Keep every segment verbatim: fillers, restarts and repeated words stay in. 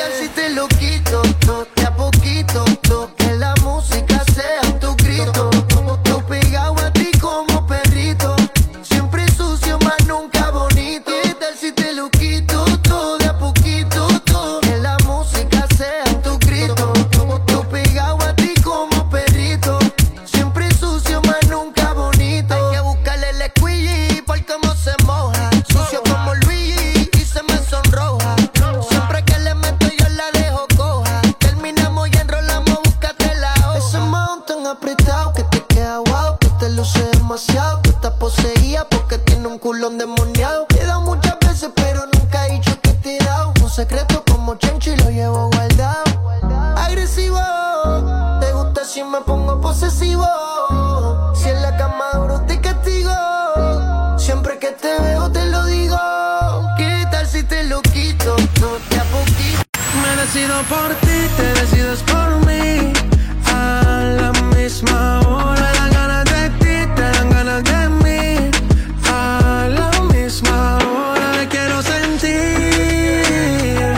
tal si te lo quito? To, de a poquito, to, que la música sea tu grito. Yo pegado a ti como perrito, siempre sucio, más nunca bonito. ¿Qué tal si te lo quito? To, de a poquito, to, que la música sea tu grito. Yo pegado a ti como perrito, siempre sucio, más nunca bonito. Hay que buscarle el squeegee por cómo se moja, sucio como Luigi y se me sonroja. Siempre que le meto yo la dejo coja. Terminamos y enrolamos, búscate la hoja. Ese mount tan apretado que te queda guau, que te luce demasiado. Tú estás poseída porque tiene un culón demoniado. Te he dado muchas veces pero nunca he dicho que te he dado. Un secreto como Chencho y lo llevo guardado. Agresivo, te gusta si me pongo posesivo. Si en la cama duro te castigo, siempre que te veo te lo digo. ¿Qué tal si te lo quito? No te a poquito. Me decido por ti, te decides por mí. A la misma hora. Me dan ganas de ti, te dan ganas de mí. A la misma hora me quiero sentir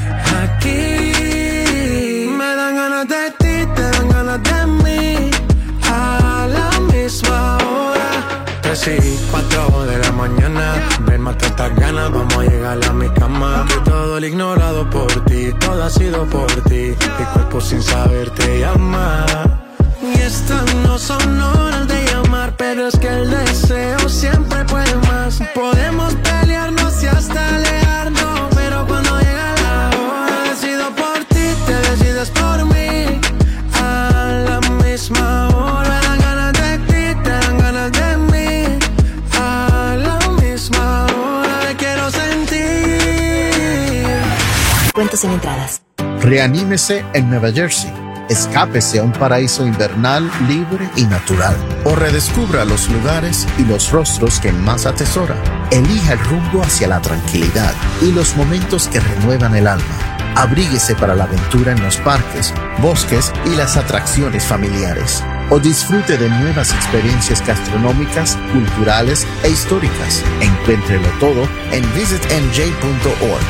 aquí. Me dan ganas de ti, te dan ganas de mí. A la misma hora. Tres y cuatro de la mañana. Ven, mata estas ganas, vamos a llegar a mi cama. Que todo el ignorado por ti, todo ha sido por ti. Mi cuerpo sin saber te llama. Y estas no son horas de llamar, pero es que el deseo siempre puede más. Podemos pelearnos y hasta alejarnos, pero cuando llega la hora decido por ti, te decides por mí. A la misma hora me dan ganas de ti, te dan ganas de mí. A la misma hora me quiero sentir. Cuentos en entradas. Reanímese en Nueva Jersey. Escápese a un paraíso invernal, libre y natural. O redescubra los lugares y los rostros que más atesora. Elija el rumbo hacia la tranquilidad y los momentos que renuevan el alma. Abríguese para la aventura en los parques, bosques y las atracciones familiares. O disfrute de nuevas experiencias gastronómicas, culturales e históricas. Encuéntrelo todo en visit n j punto org.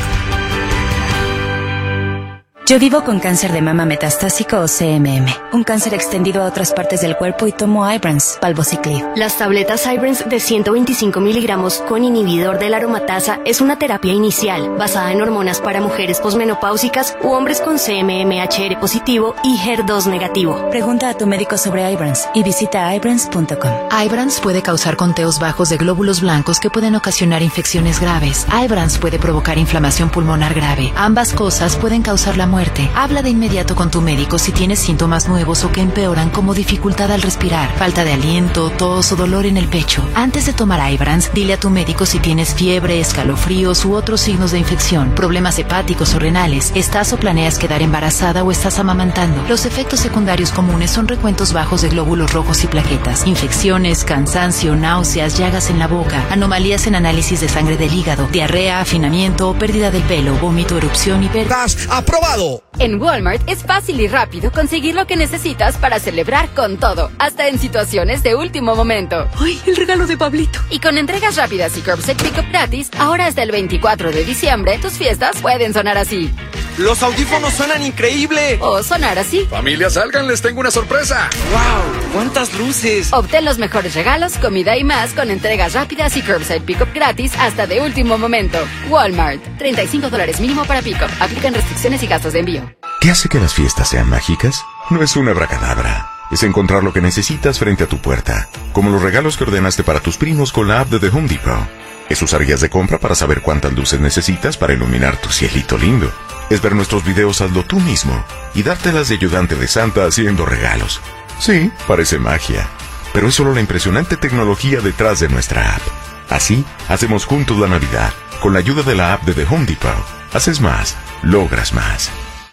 Yo vivo con cáncer de mama metastásico o C M M, un cáncer extendido a otras partes del cuerpo y tomo Ibrance, Palbociclib. Las tabletas Ibrance de ciento veinticinco miligramos con inhibidor de la aromatasa es una terapia inicial basada en hormonas para mujeres posmenopáusicas u hombres con C M M H R positivo y H E R dos negativo. Pregunta a tu médico sobre Ibrance y visita ibrance punto com. Ibrance puede causar conteos bajos de glóbulos blancos que pueden ocasionar infecciones graves. Ibrance puede provocar inflamación pulmonar grave. Ambas cosas pueden causar la muerte. Habla de inmediato con tu médico si tienes síntomas nuevos o que empeoran como dificultad al respirar, falta de aliento, tos o dolor en el pecho. Antes de tomar Ibrance, dile a tu médico si tienes fiebre, escalofríos u otros signos de infección, problemas hepáticos o renales, estás o planeas quedar embarazada o estás amamantando. Los efectos secundarios comunes son recuentos bajos de glóbulos rojos y plaquetas, infecciones, cansancio, náuseas, llagas en la boca, anomalías en análisis de sangre del hígado, diarrea, afinamiento o pérdida del pelo, vómito, erupción y pérdida. ¡Estás aprobado! En Walmart es fácil y rápido conseguir lo que necesitas para celebrar con todo, hasta en situaciones de último momento. ¡Ay, el regalo de Pablito! Y con entregas rápidas y curbside pickup gratis, ahora hasta el veinticuatro de diciembre, tus fiestas pueden sonar así. ¡Los audífonos suenan increíble! O sonar así. Familia, salgan, les tengo una sorpresa. ¡Wow! ¡Cuántas luces! Obtén los mejores regalos, comida y más con entregas rápidas y curbside pickup gratis hasta de último momento. Walmart. treinta y cinco dólares mínimo para pickup. Aplican restricciones y gastos de envío. ¿Qué hace que las fiestas sean mágicas? No es una abracadabra. Es encontrar lo que necesitas frente a tu puerta. Como los regalos que ordenaste para tus primos con la app de The Home Depot. Es usar guías de compra para saber cuántas luces necesitas para iluminar tu cielito lindo. Es ver nuestros videos Hazlo tú mismo y dártelas de ayudante de Santa haciendo regalos. Sí, parece magia, pero es solo la impresionante tecnología detrás de nuestra app. Así, hacemos juntos la Navidad. Con la ayuda de la app de The Home Depot, haces más, logras más.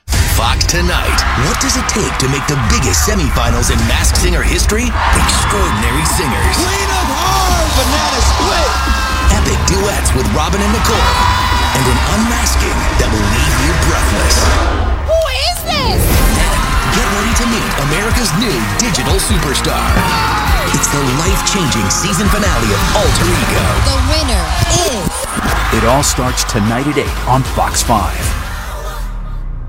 Fox Tonight. What does it take to make the biggest semifinals in Masked Singer history? Extraordinary singers. Queen of Heart, Banana Split. Epic duets with Robin and Nicole. And an unmasking that will leave you breathless. Who is this? Get ready to meet America's new digital superstar. It's the life-changing season finale of Alter Ego. The winner is... It all starts tonight at eight on Fox five.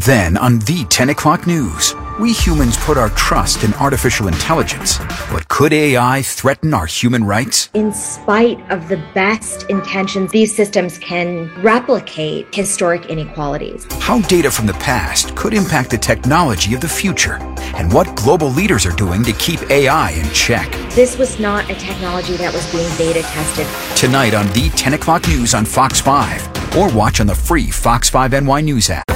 Then, on the ten o'clock news, we humans put our trust in artificial intelligence. But could A I threaten our human rights? In spite of the best intentions, these systems can replicate historic inequalities. How data from the past could impact the technology of the future, and what global leaders are doing to keep A I in check. This was not a technology that was being beta tested. Tonight on the ten o'clock news on Fox five, or watch on the free Fox five N Y News app.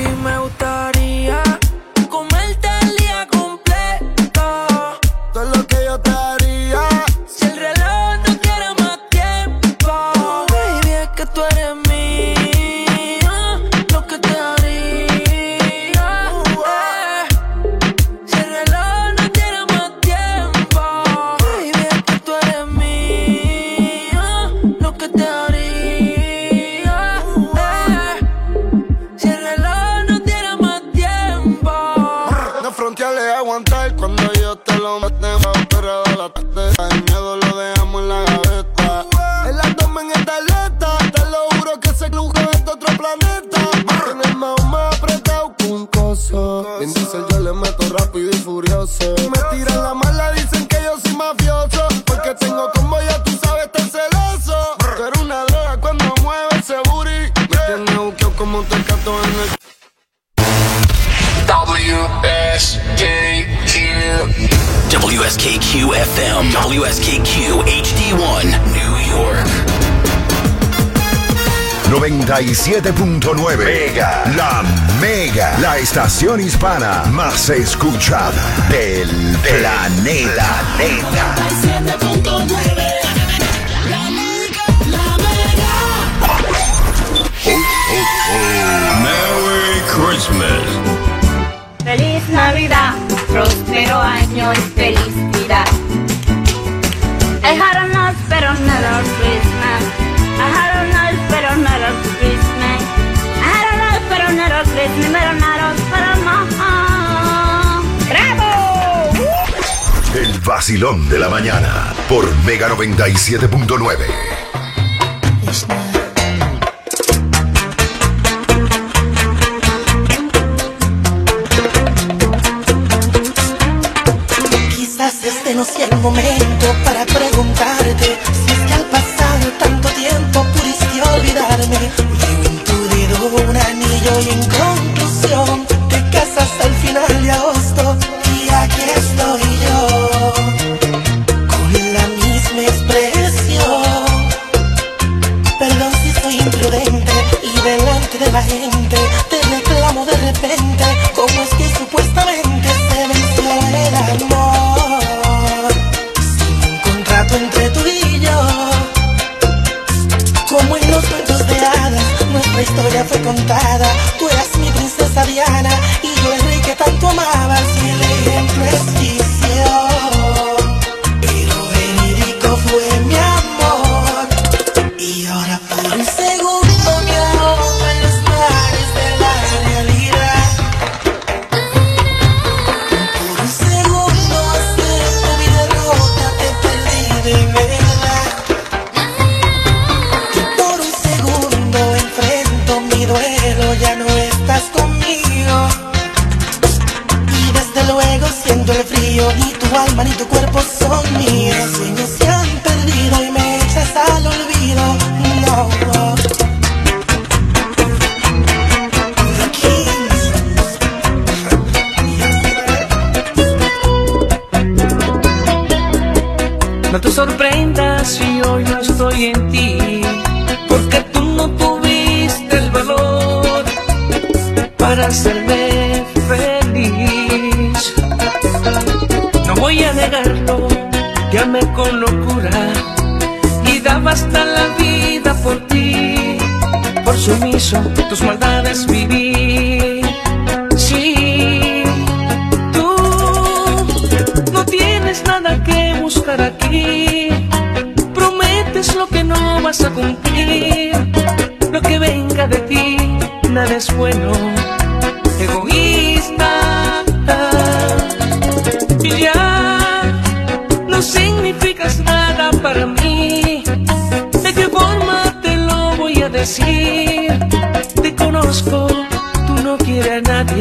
W S K Q F M, W S K Q H D one, New York. noventa y siete punto nueve Mega, la Mega, la estación hispana más escuchada del planeta. noventa y siete punto nueve La Mega, la Mega. Oh, oh, oh. Merry Christmas. Feliz Navidad, próspero año y felicidad. I had a nice but another Christmas. I had a nice but another Christmas. I had a nice but another Christmas, but another but ¡Bravo! El vacilón de la mañana por Mega noventa y siete punto nueve. Este no sea el momento para preguntarte si es que al pasar tanto tiempo pudiste olvidarme. Llevo en tu dedo un anillo y en conclusión te casas al final de agosto y aquí estoy yo con la misma expresión. Perdón si soy imprudente y delante de la gente te reclamo de repente cómo es que supuestamente se venció el amor. Entre tú y yo, como en los cuentos de hadas, nuestra historia fue contada. Tú eras mi princesa Diana y yo el rey que tanto amabas. Y el ejemplo existió, pero verídico fue mi amor. Y ahora por un segundo me ahogo en los mares de la realidad. Por un segundo acepto mi derrota, te perdí de verdad. Y por un segundo enfrento mi duelo, ya no estás conmigo. Y desde luego siento el frío, ni tu alma ni tu cuerpo son míos. Los sueños se han perdido y me echas al olvido. No, no. No te sorprendas si hoy no estoy en ti, porque tú no tuviste el valor para hacerme feliz. No voy a negarlo, te amé con locura y daba hasta la vida por ti. Por sumiso tus maldades viví. Sí, tú no tienes nada que buscar aquí. Prometes lo que no vas a cumplir. Lo que venga de ti, nada es bueno. Egoísta, y ya no significas nada para mí. ¿De qué forma te lo voy a decir? Te conozco, tú no quieres a nadie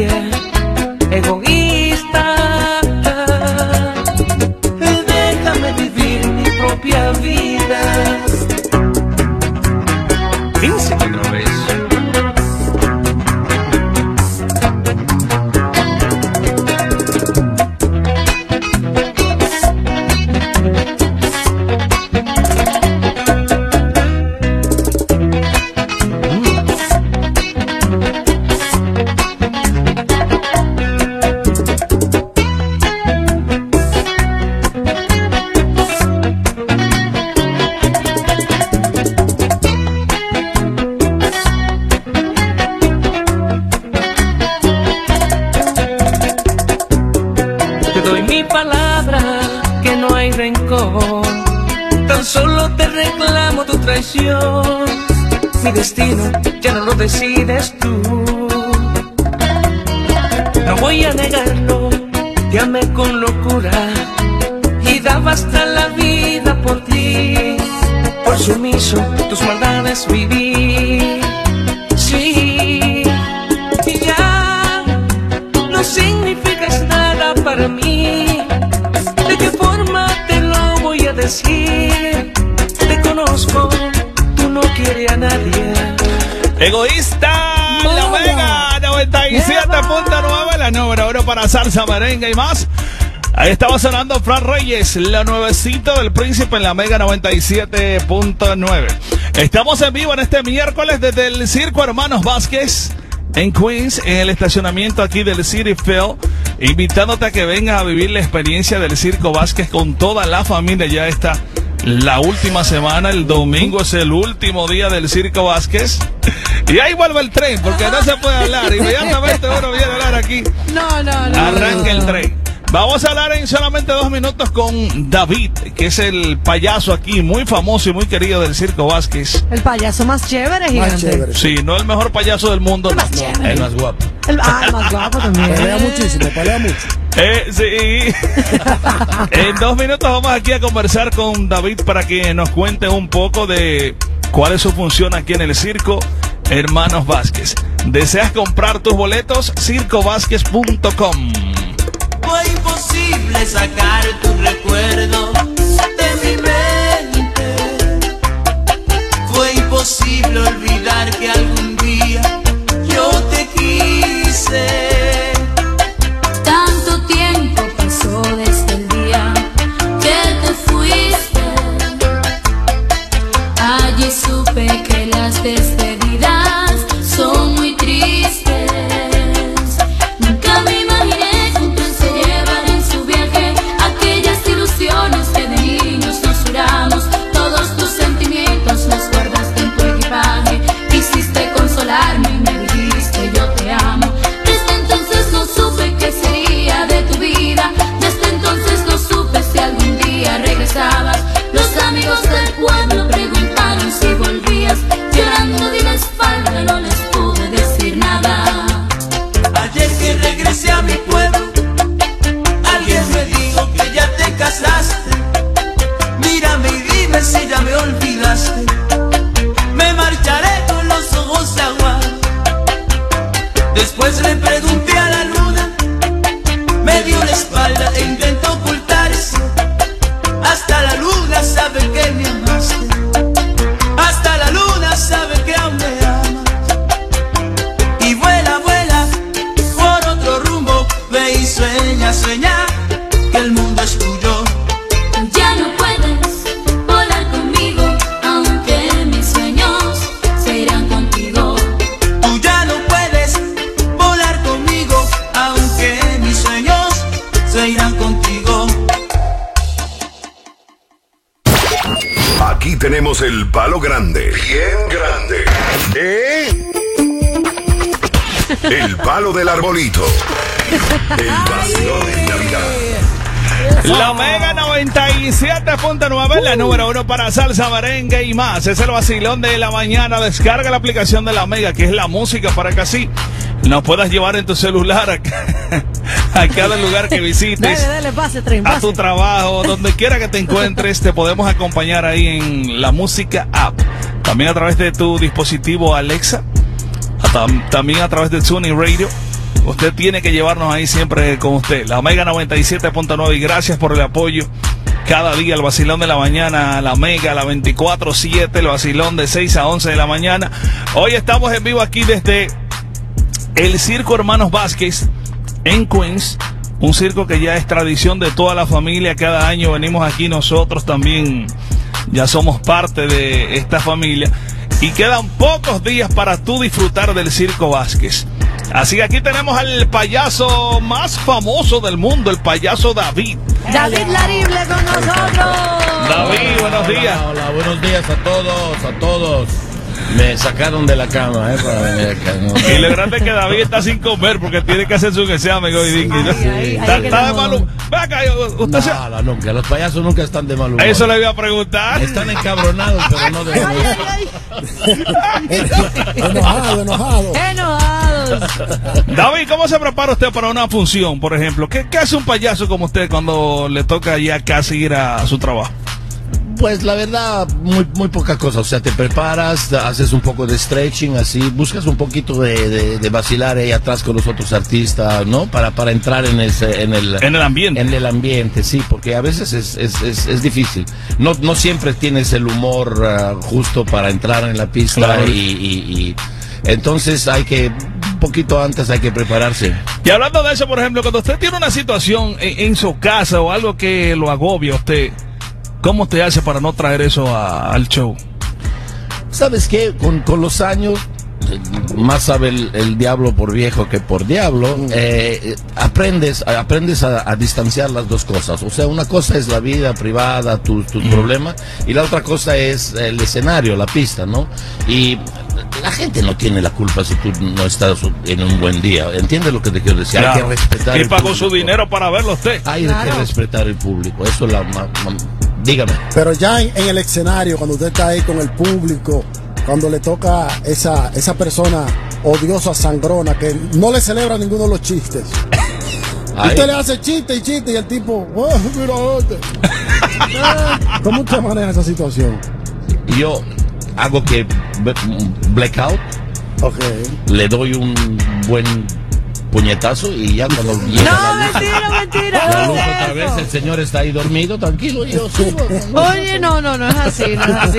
traición. Mi destino ya no lo decides tú. No voy a negarlo, te amé con locura y daba hasta la vida por ti. Por sumiso tus maldades viví. Sí, y ya no significas nada para mí. ¿De qué forma te lo voy a decir? Te conozco, tú no quieres a nadie. Egoísta, la Mega noventa y siete punto nueve, la número uno para salsa, merengue y más. Ahí estaba sonando Fran Reyes, la nuevecito del príncipe en la Mega noventa y siete punto nueve. Estamos en vivo en este miércoles desde el Circo Hermanos Vázquez en Queens, en el estacionamiento aquí del City Field, invitándote a que vengas a vivir la experiencia del Circo Vázquez con toda la familia. Ya está la última semana, el domingo es el último día del Circo Vázquez. Y ahí vuelve el tren, porque no se puede hablar. Inmediatamente uno viene a hablar aquí. No, no, no. Arranca el tren. Vamos a hablar en solamente dos minutos con David, que es el payaso aquí, muy famoso y muy querido del Circo Vázquez. El payaso más chévere, gigante. Más chévere. Sí, no el mejor payaso del mundo. El más, no, el más guapo. El, ah, el más guapo también. Pelea muchísimo, pelea mucho. Eh, sí. En dos minutos vamos aquí a conversar con David para que nos cuente un poco de cuál es su función aquí en el Circo Hermanos Vázquez. ¿Deseas comprar tus boletos? circo vázquez punto com. Fue imposible sacar tu recuerdo de mi mente. Fue imposible olvidar que algún día yo te quise. Tanto tiempo pasó desde el día que te fuiste. Allí supe que las despedidas son muy tristes. Nunca me imaginé que de niños nos juramos, todos tus sentimientos los guardaste en tu equipaje. Quisiste consolarme y me dijiste yo te amo. Desde entonces no supe qué sería de tu vida. Desde entonces no supe si algún día regresabas. Los amigos del pueblo preguntaron si volvías. Llorando di la espalda, no les pude decir nada. Ayer que regresé a mi pueblo, alguien me dijo que ya te casaste. Mírame y dime si ya me olvidaste. Me marcharé con los ojos aguados. Después le pregunté a la luna, me dio la espalda e intentó ocultarse. Hasta la luna sabe que me amaste. Hasta la luna sabe que aún me amas. Y vuela, vuela por otro rumbo. Ve y sueña, sueña que el mundo es tuyo. Ya no puedes volar conmigo, aunque mis sueños se irán contigo. Tú ya no puedes volar conmigo, aunque mis sueños se irán contigo. Aquí tenemos el palo grande, bien grande. ¿Eh? El palo del arbolito. El vacío de Navidad. La Mega noventa y siete punto nueve, la número uno para salsa, merengue y más. Es el vacilón de la mañana. Descarga la aplicación de la Mega, que es la música, para que así nos puedas llevar en tu celular a, a cada lugar que visites. Dale, dale, pase, tren, pase. A tu trabajo, donde quiera que te encuentres, te podemos acompañar ahí en la música app. También a través de tu dispositivo Alexa. También a través de TuneIn Radio. Usted tiene que llevarnos ahí siempre con usted. La Mega noventa y siete punto nueve. Y gracias por el apoyo. Cada día el vacilón de la mañana, la Mega, la veinticuatro siete, el vacilón de seis a once de la mañana. Hoy estamos en vivo aquí desde el Circo Hermanos Vázquez en Queens. Un circo que ya es tradición de toda la familia. Cada año venimos aquí nosotros también. Ya somos parte de esta familia. Y quedan pocos días para tú disfrutar del Circo Vázquez. Así que aquí tenemos al payaso más famoso del mundo, el payaso David. David Larible con nosotros. David, buenos días. Hola, hola, buenos días a todos, a todos. me sacaron de la cama, ¿eh? Para venir acá, ¿no? Y lo grande es que David está sin comer porque tiene que hacer su examen hoy. ¿No? Está, está de mal humor. Ve acá, usted no, se... no, nunca. Los payasos nunca están de mal humor. Eso le iba a preguntar. Están encabronados, pero no de mal Enojado, enojado. Enojados. David, ¿cómo se prepara usted para una función, por ejemplo? ¿Qué, qué hace un payaso como usted cuando le toca ya casi ir a su trabajo? Pues la verdad, muy, muy poca cosa. O sea, te preparas, haces un poco de stretching, así, buscas un poquito de, de, de vacilar ahí atrás con los otros artistas, ¿no? Para, para entrar en, ese, en, el, en el ambiente. En el ambiente, sí, porque a veces es, es, es, es difícil. No, no siempre tienes el humor uh, justo para entrar en la pista. Claro. y, y, y entonces hay que... un poquito antes hay que prepararse. Y hablando de eso, por ejemplo, cuando usted tiene una situación en, en su casa o algo que lo agobia a usted, ¿cómo te hace para no traer eso a, al show? ¿Sabes qué? Con, con los años, más sabe el, el diablo por viejo que por diablo, eh, aprendes, aprendes a, a distanciar las dos cosas. O sea, una cosa es la vida privada, tus tu problemas, y la otra cosa es el escenario, la pista, ¿no? Y la gente no tiene la culpa si tú no estás en un buen día. ¿Entiendes lo que te quiero decir? Claro. Hay que respetar. Y pagó su dinero para verlo usted. Hay Claro. que respetar el público. Eso es la... ma, ma, dígame. Pero ya en, en el escenario, cuando usted está ahí con el público, cuando le toca esa, esa persona odiosa, sangrona, que no le celebra ninguno de los chistes. Ay. Usted le hace chiste y chiste y el tipo, oh, mira este. ¿Cómo usted maneja esa situación? Yo hago que blackout, okay. Le doy un buen puñetazo y ya cuando llega No, la luz, mentira, mentira. la No luz es otra eso. vez, el señor está ahí dormido, tranquilo, y yo subo. Oye, no, no, no es así, no es así.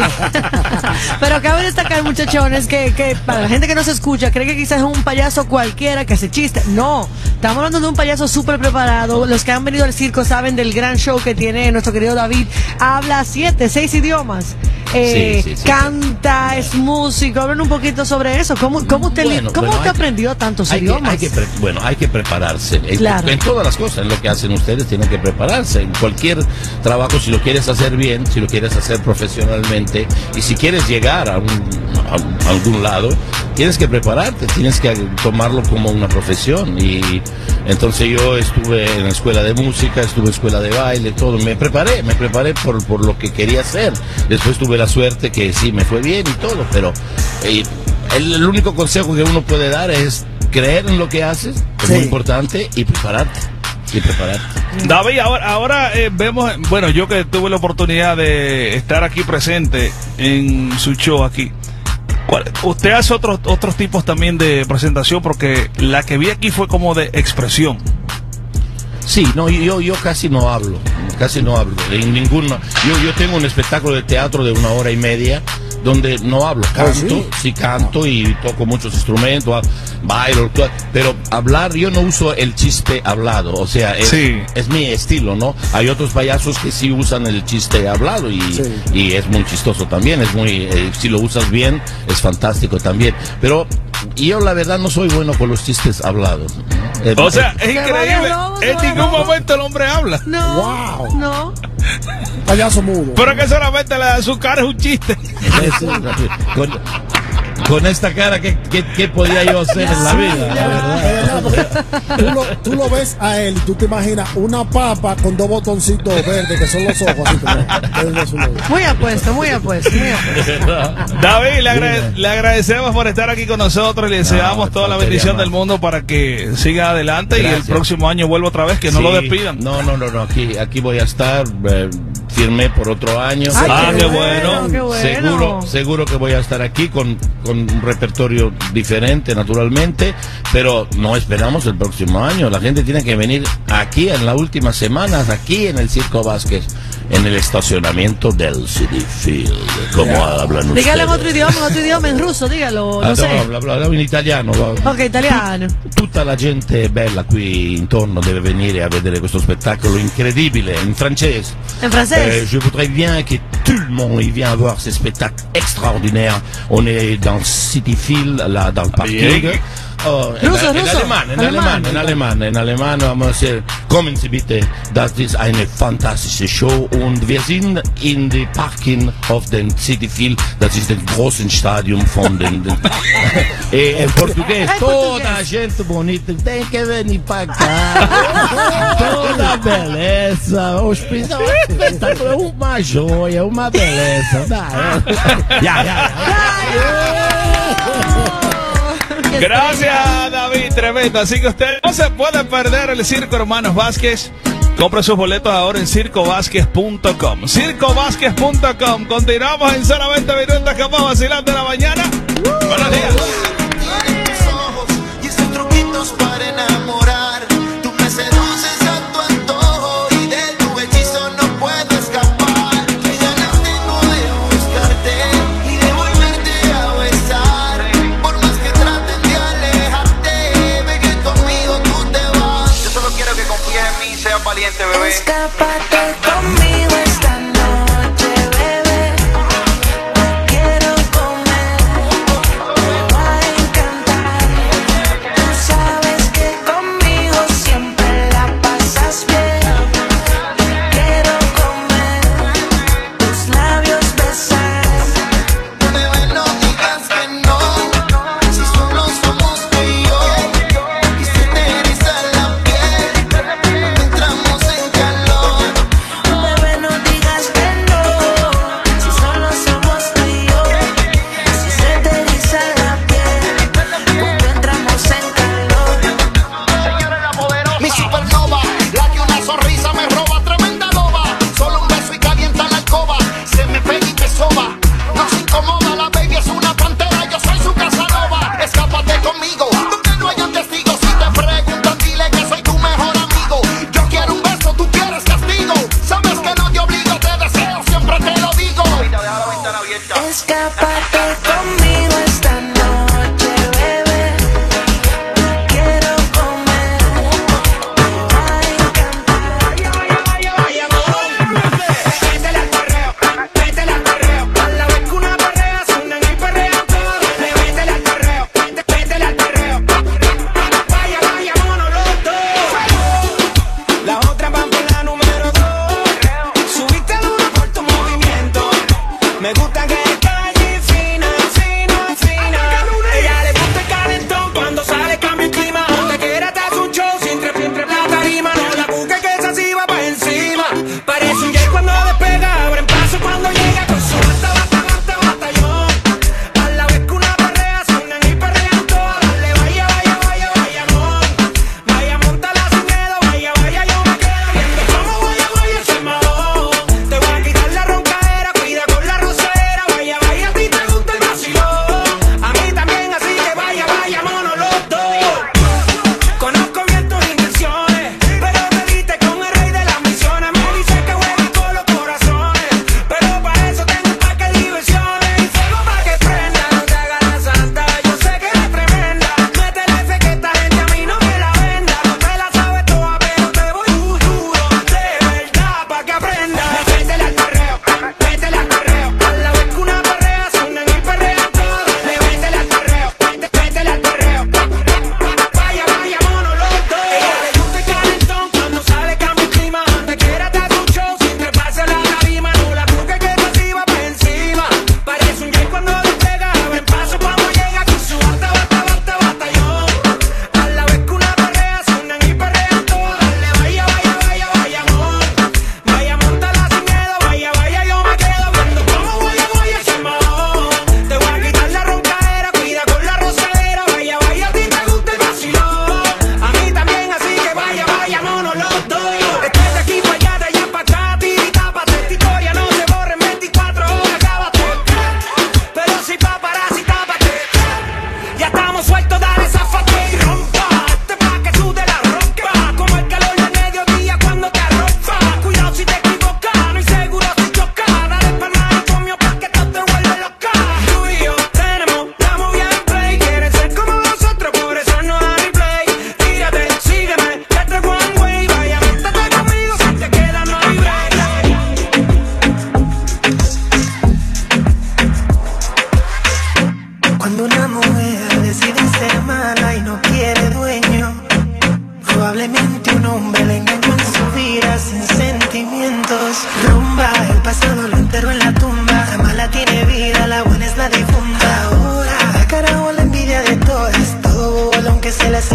Pero cabe destacar, muchachones, que, que para la gente que no se escucha, cree que quizás es un payaso cualquiera que hace chiste. No, estamos hablando de un payaso súper preparado. Los que han venido al circo saben del gran show que tiene nuestro querido David. Habla siete, seis idiomas. Eh, Sí, sí, sí. canta, es músico. Hablen un poquito sobre eso. ¿Cómo, cómo usted, Bueno, cómo bueno, usted hay que- aprendió tantos hay que- idiomas? hay que pre- bueno, hay que prepararse. En- Claro. En todas las cosas, en lo que hacen ustedes, tienen que prepararse. En cualquier trabajo, si lo quieres hacer bien, si lo quieres hacer profesionalmente, y si quieres llegar a, un, a, a algún lado, tienes que prepararte, tienes que tomarlo como una profesión. Y entonces yo estuve en la escuela de música, estuve en escuela de baile, todo. Me preparé, me preparé por, por lo que quería hacer. Después tuve la suerte que sí, me fue bien y todo, pero eh, el, el único consejo que uno puede dar es creer en lo que haces, es Sí. muy importante, y prepararte, y prepararte. David, ahora, ahora eh, vemos, bueno, yo que tuve la oportunidad de estar aquí presente en su show aquí. ¿Cuál- Usted hace otros otros tipos también de presentación, porque la que vi aquí fue como de expresión. Sí, no, yo, yo casi no hablo, casi no hablo, en ninguno. Yo, yo tengo un espectáculo de teatro de una hora y media donde no hablo, canto, sí, sí canto y toco muchos instrumentos, a- bailo, to- pero hablar, yo no uso el chiste hablado, o sea, es, Sí. es mi estilo, ¿no? Hay otros payasos que sí usan el chiste hablado y, Sí. y es muy chistoso también, es muy, eh, si lo usas bien, es fantástico también, pero yo la verdad no soy bueno con los chistes hablados. Eh, O sea, es Se va de increíble. lobo, se En va de ningún lobo. momento el hombre habla. No, Wow. no. Payaso mudo. Pero que solamente la de su cara es un chiste. Eso, con, con esta cara, ¿qué, qué, qué podía yo hacer en la vida? La De verdad. verdad, porque tú lo, tú lo ves a él y tú te imaginas una papa con dos botoncitos verdes que son los ojos. Así como, él no es un- Muy apuesto, muy apuesto, muy apuesto. David, le, agrade- le agradecemos por estar aquí con nosotros y le deseamos toda la faltaría bendición más. del mundo para que siga adelante y Gracias. el próximo año vuelva otra vez, que no Sí. lo despidan. No, no, no, no, aquí, aquí voy a estar, eh, firmé por otro año. Ay, Ah, qué bueno, qué bueno. Seguro, seguro que voy a estar aquí con, con un repertorio diferente, naturalmente, pero no esperamos el próximo año. La gente tiene que venir aquí en las últimas semanas, aquí en el Circo Vázquez, en el estacionamiento del City Field, como hablan ustedes. Dígalo en otro idioma, en otro idioma, en ruso, dígalo, Ah, no sé. no, habla, habla in italiano. va. Ok, italiano. Tutta la gente bella qui intorno deve venire a vedere questo spettacolo incredibile in francese. En francés. Euh, je voudrais bien que tout le monde y vienne voir ce spectacle extraordinaire. On est dans City Field, là, dans le parking. Bien. Oh, en, Ruso, en ruso. alemán, en Alemán. alemán, en alemán, en alemán vamos a decir, kommen Sie bitte, das ist eine fantastische Show und wir sind in the Parking of den City Field, das ist el großen Stadium von den, den eh, en portugués, toda gente bonita, tem que venir para cá, toda beleza, hospital, espetáculo, uma joia, uma beleza, ya, ya, ya. Gracias, David, tremendo. Así que usted no se puede perder el Circo Hermanos Vázquez. Compre sus boletos ahora en circo vázquez punto com. circo vázquez punto com. Continuamos en solamente minutos que vamos vacilando en la mañana. Buenos días. Y esos truquitos para enamorar. Tú me seduces a tu antojo y de tu hechizo no puedo escapar. Y ganas tengo de buscarte y de volverte a besar. Por más que traten de alejarte, ve que conmigo tú te vas. Yo solo quiero que confíes en mí y seas valiente, bebé. Escápate conmigo esta noche, bebé. Quiero comer, me va a encantar. Tú sabes que conmigo siempre la pasas bien. Quiero comer, tus labios besar. Bebé, no digas que no, si solo somos tú y yo. Y se te eriza la piel, entramos en calor.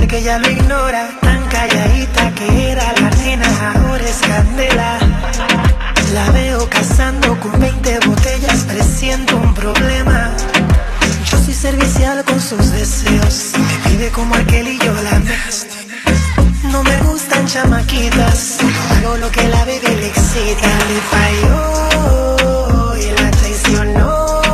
Parece que ella lo ignora, tan calladita que era la nena, ahora es candela. La veo cazando con veinte botellas, presiento un problema. Yo soy servicial con sus deseos, me pide como aquel y yo la mezclo. No me gustan chamaquitas, hago lo que la bebé le excita. Le falló y la traicionó,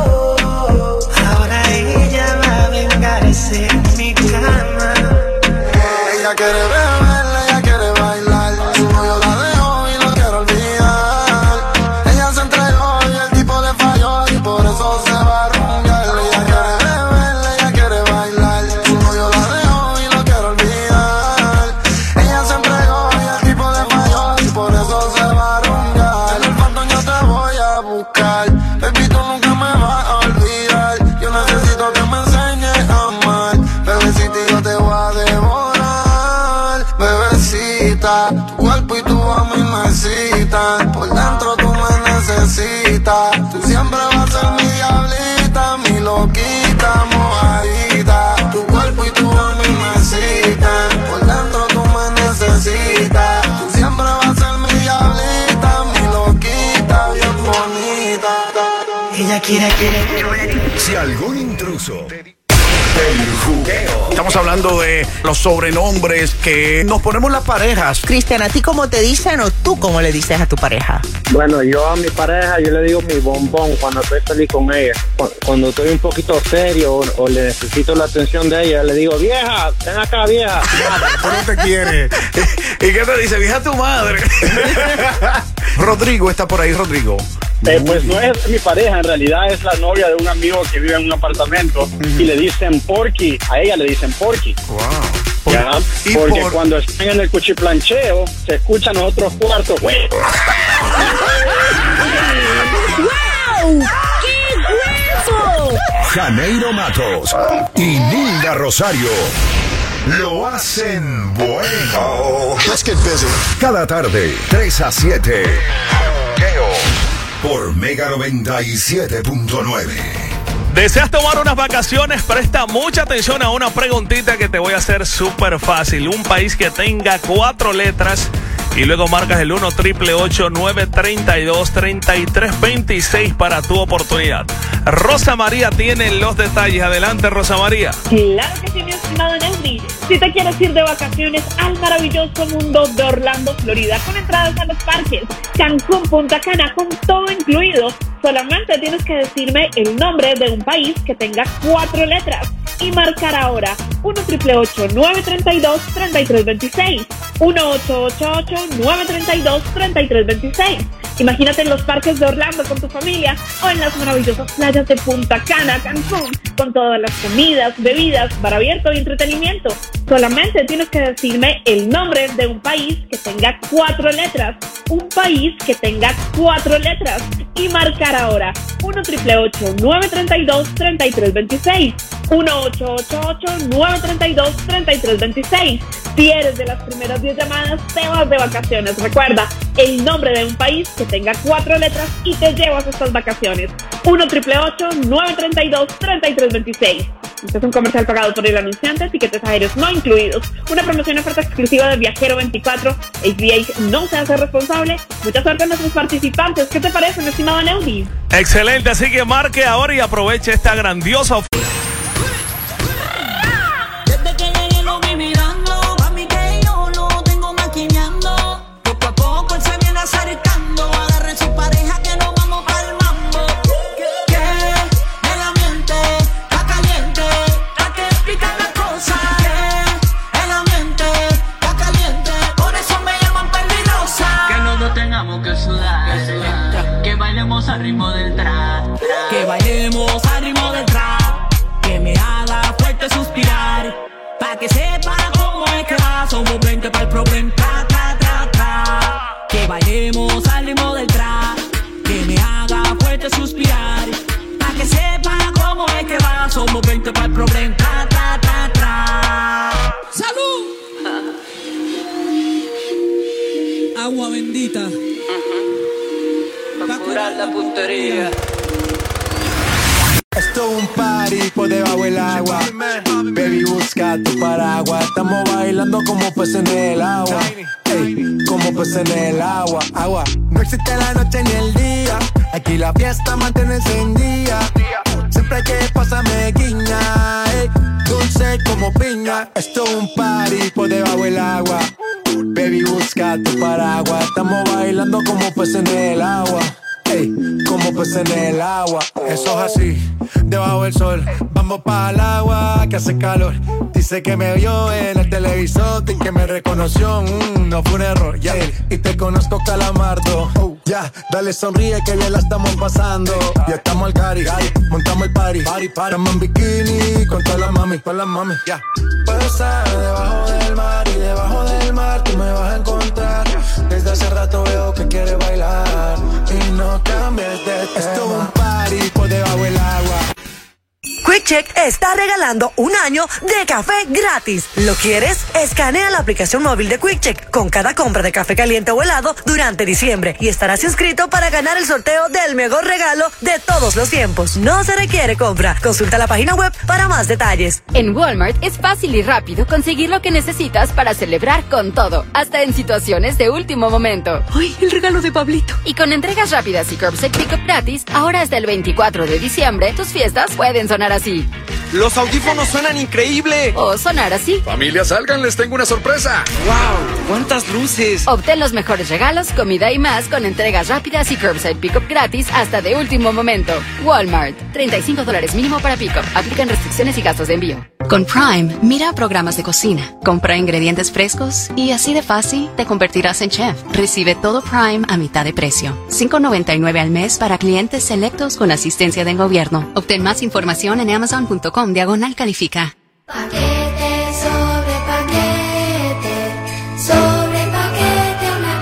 ahora ella va a vengarse en mi cama. Ella quiere beber, ella quiere bailar, su novio la dejó y lo quiere olvidar. Ella se entregó y el tipo le falló y por eso se va a rumbear. Ella quiere beber, ella quiere bailar, su novio la dejó y lo quiere olvidar. Ella se entregó y el tipo le falló y por eso se va a rumbear. En el phantom yo te voy a buscar, baby tú nunca me vas a olvidar. Yo necesito que me enseñes a amar, bebecita yo te voy a devorar. Bebecita, tu cuerpo y tu a mí me excitan, por dentro tú me necesitas. Tú siempre vas a ser mi diablita, mi loquita, mojadita. Tu cuerpo y tu a mí me excitan, por dentro tú me necesitas. Tú siempre vas a ser mi diablita, mi loquita, bien bonita. Ella quiere, quiere. Si algún intruso el juqueo. Estamos hablando de los sobrenombres que nos ponemos las parejas. Cristian, ¿a ti cómo te dicen o tú cómo le dices a tu pareja? Bueno, yo a mi pareja, yo le digo mi bombón cuando estoy feliz con ella. Cuando estoy un poquito serio o, o le necesito la atención de ella, le digo, vieja, ven acá, vieja. ¿Por qué te quiere? ¿Y qué te dice? Vieja tu madre. Rodrigo está por ahí, Rodrigo. Eh, pues no es mi pareja, en realidad es la novia de un amigo que vive en un apartamento. Uh-huh. Y le dicen Porky, a ella le dicen Porky. Wow. ¿Ya? Porque por... cuando están en el cuchiplancheo se escuchan los otros cuartos. ¡Wow! ¡Qué grueso! Janeiro Matos y Nilda Rosario lo hacen bueno. Let's get busy. Cada tarde, tres a siete. Por Mega noventa y siete punto nueve. ¿Deseas tomar unas vacaciones? Presta mucha atención a una preguntita que te voy a hacer súper fácil. Un país que tenga cuatro letras y luego marcas el uno, triple ocho, nueve treinta y dos, treinta y tres veintiséis para tu oportunidad. Rosa María tiene los detalles. Adelante, Rosa María. Claro que sí, mi estimado Neudi. Si te quieres ir de vacaciones al maravilloso mundo de Orlando, Florida, con entradas a los parques, Cancún, Punta Cana, con todo incluido, solamente tienes que decirme el nombre de un país que tenga cuatro letras y marcar ahora uno, triple ocho, nueve treinta y dos, treinta y tres veintiséis. uno, ocho ocho ocho, nueve treinta y dos, treinta y tres veintiséis. Imagínate en los parques de Orlando con tu familia o en las maravillosas playas de Punta Cana, Cancún, con todas las comidas, bebidas, bar abierto y entretenimiento. Solamente tienes que decirme el nombre de un país que tenga cuatro letras. Un país que tenga cuatro letras. Y marcar ahora uno, triple ocho, nueve treinta y dos, treinta y tres veintiséis. uno, ocho ocho ocho, nueve treinta y dos, treinta y tres veintiséis. Si eres de las primeras diez llamadas, te vas de vacaciones. Recuerda, el nombre de un país que tenga cuatro letras y te llevas estas vacaciones. uno, triple ocho, nueve treinta y dos, treinta y tres veintiséis. Este es un comercial pagado por el anunciante, tiquetes aéreos no incluidos. Una promoción oferta exclusiva de Viajero veinticuatro. H B A no se hace responsable. Mucha suerte a nuestros participantes. ¿Qué te parece, mi estimado Neudi? Excelente, así que marque ahora y aproveche esta grandiosa oferta. Desde que llegué lo vi mirando, pa' mí que yo lo tengo maquineando. Poco a poco él se viene acercando, agarren su pareja que nos vamos pa'l mambo. Que el ambiente está caliente, hay que explicar las cosas. Que el ambiente está caliente, por eso me llaman peligrosa. Que los dos tengamos que sudar, que bailemos al ritmo del trap, Que bailemos al ritmo del trap, que me haga fuerte suspirar, pa' que sepa cómo es que va. Somos veinte para el problema, tra, tra, tra, tra. Que bailemos al ritmo del trap, que me haga fuerte suspirar, pa' que sepa cómo es que va. Somos veinte para el problema, tra, tra, tra, tra. ¡Salud! Agua bendita, pa' curar la puntería. Esto es un party por debajo del agua. Baby, busca tu paraguas. Estamos bailando como peces en el agua. Ey, como peces en el agua. Agua. No existe la noche ni el día. Aquí la fiesta mantiene encendida. Siempre hay que pasarme guiña. Ey, dulce como piña. Esto es un party por debajo del agua. Baby, busca tu paraguas. Estamos bailando como peces en el agua. Ey, como peces en el agua. Eso es así, debajo del sol. Vamos para el agua que hace calor. Dice que me vio en el televisor y que me reconoció. Mm, no fue un error, ya. Yeah. Y te conozco, Calamardo. Oh, ya, yeah. Dale sonríe que bien la estamos pasando. Ya estamos al cari, montamos el party. Party, party. Estamos en bikini con todas las mami, con las mami. Ya. Yeah. Puedo estar debajo del mar y debajo del mar tú me vas a encontrar. Desde hace rato veo que quieres bailar y no cambies de tema. Esto es un party por debajo del agua. QuickCheck está regalando un año de café gratis. ¿Lo quieres? Escanea la aplicación móvil de QuickCheck con cada compra de café caliente o helado durante diciembre y estarás inscrito para ganar el sorteo del mejor regalo de todos los tiempos. No se requiere compra. Consulta la página web para más detalles. En Walmart es fácil y rápido conseguir lo que necesitas para celebrar con todo, hasta en situaciones de último momento. ¡Ay, el regalo de Pablito! Y con entregas rápidas y curbside pickup gratis, ahora hasta el veinticuatro de diciembre, tus fiestas pueden sonar así. ¡Los audífonos suenan increíble! O sonar así. Familia, salgan, les tengo una sorpresa. ¡Wow! ¡Cuántas luces! Obtén los mejores regalos, comida y más con entregas rápidas y curbside pickup gratis hasta de último momento. Walmart. treinta y cinco dólares mínimo para pickup. Aplican restricciones y gastos de envío. Con Prime, mira programas de cocina, compra ingredientes frescos y así de fácil te convertirás en chef. Recibe todo Prime a mitad de precio. cinco noventa y nueve al mes para clientes selectos con asistencia del gobierno. Obtén más información en amazon punto com diagonal califica. Paquete sobre paquete, sobre paquete una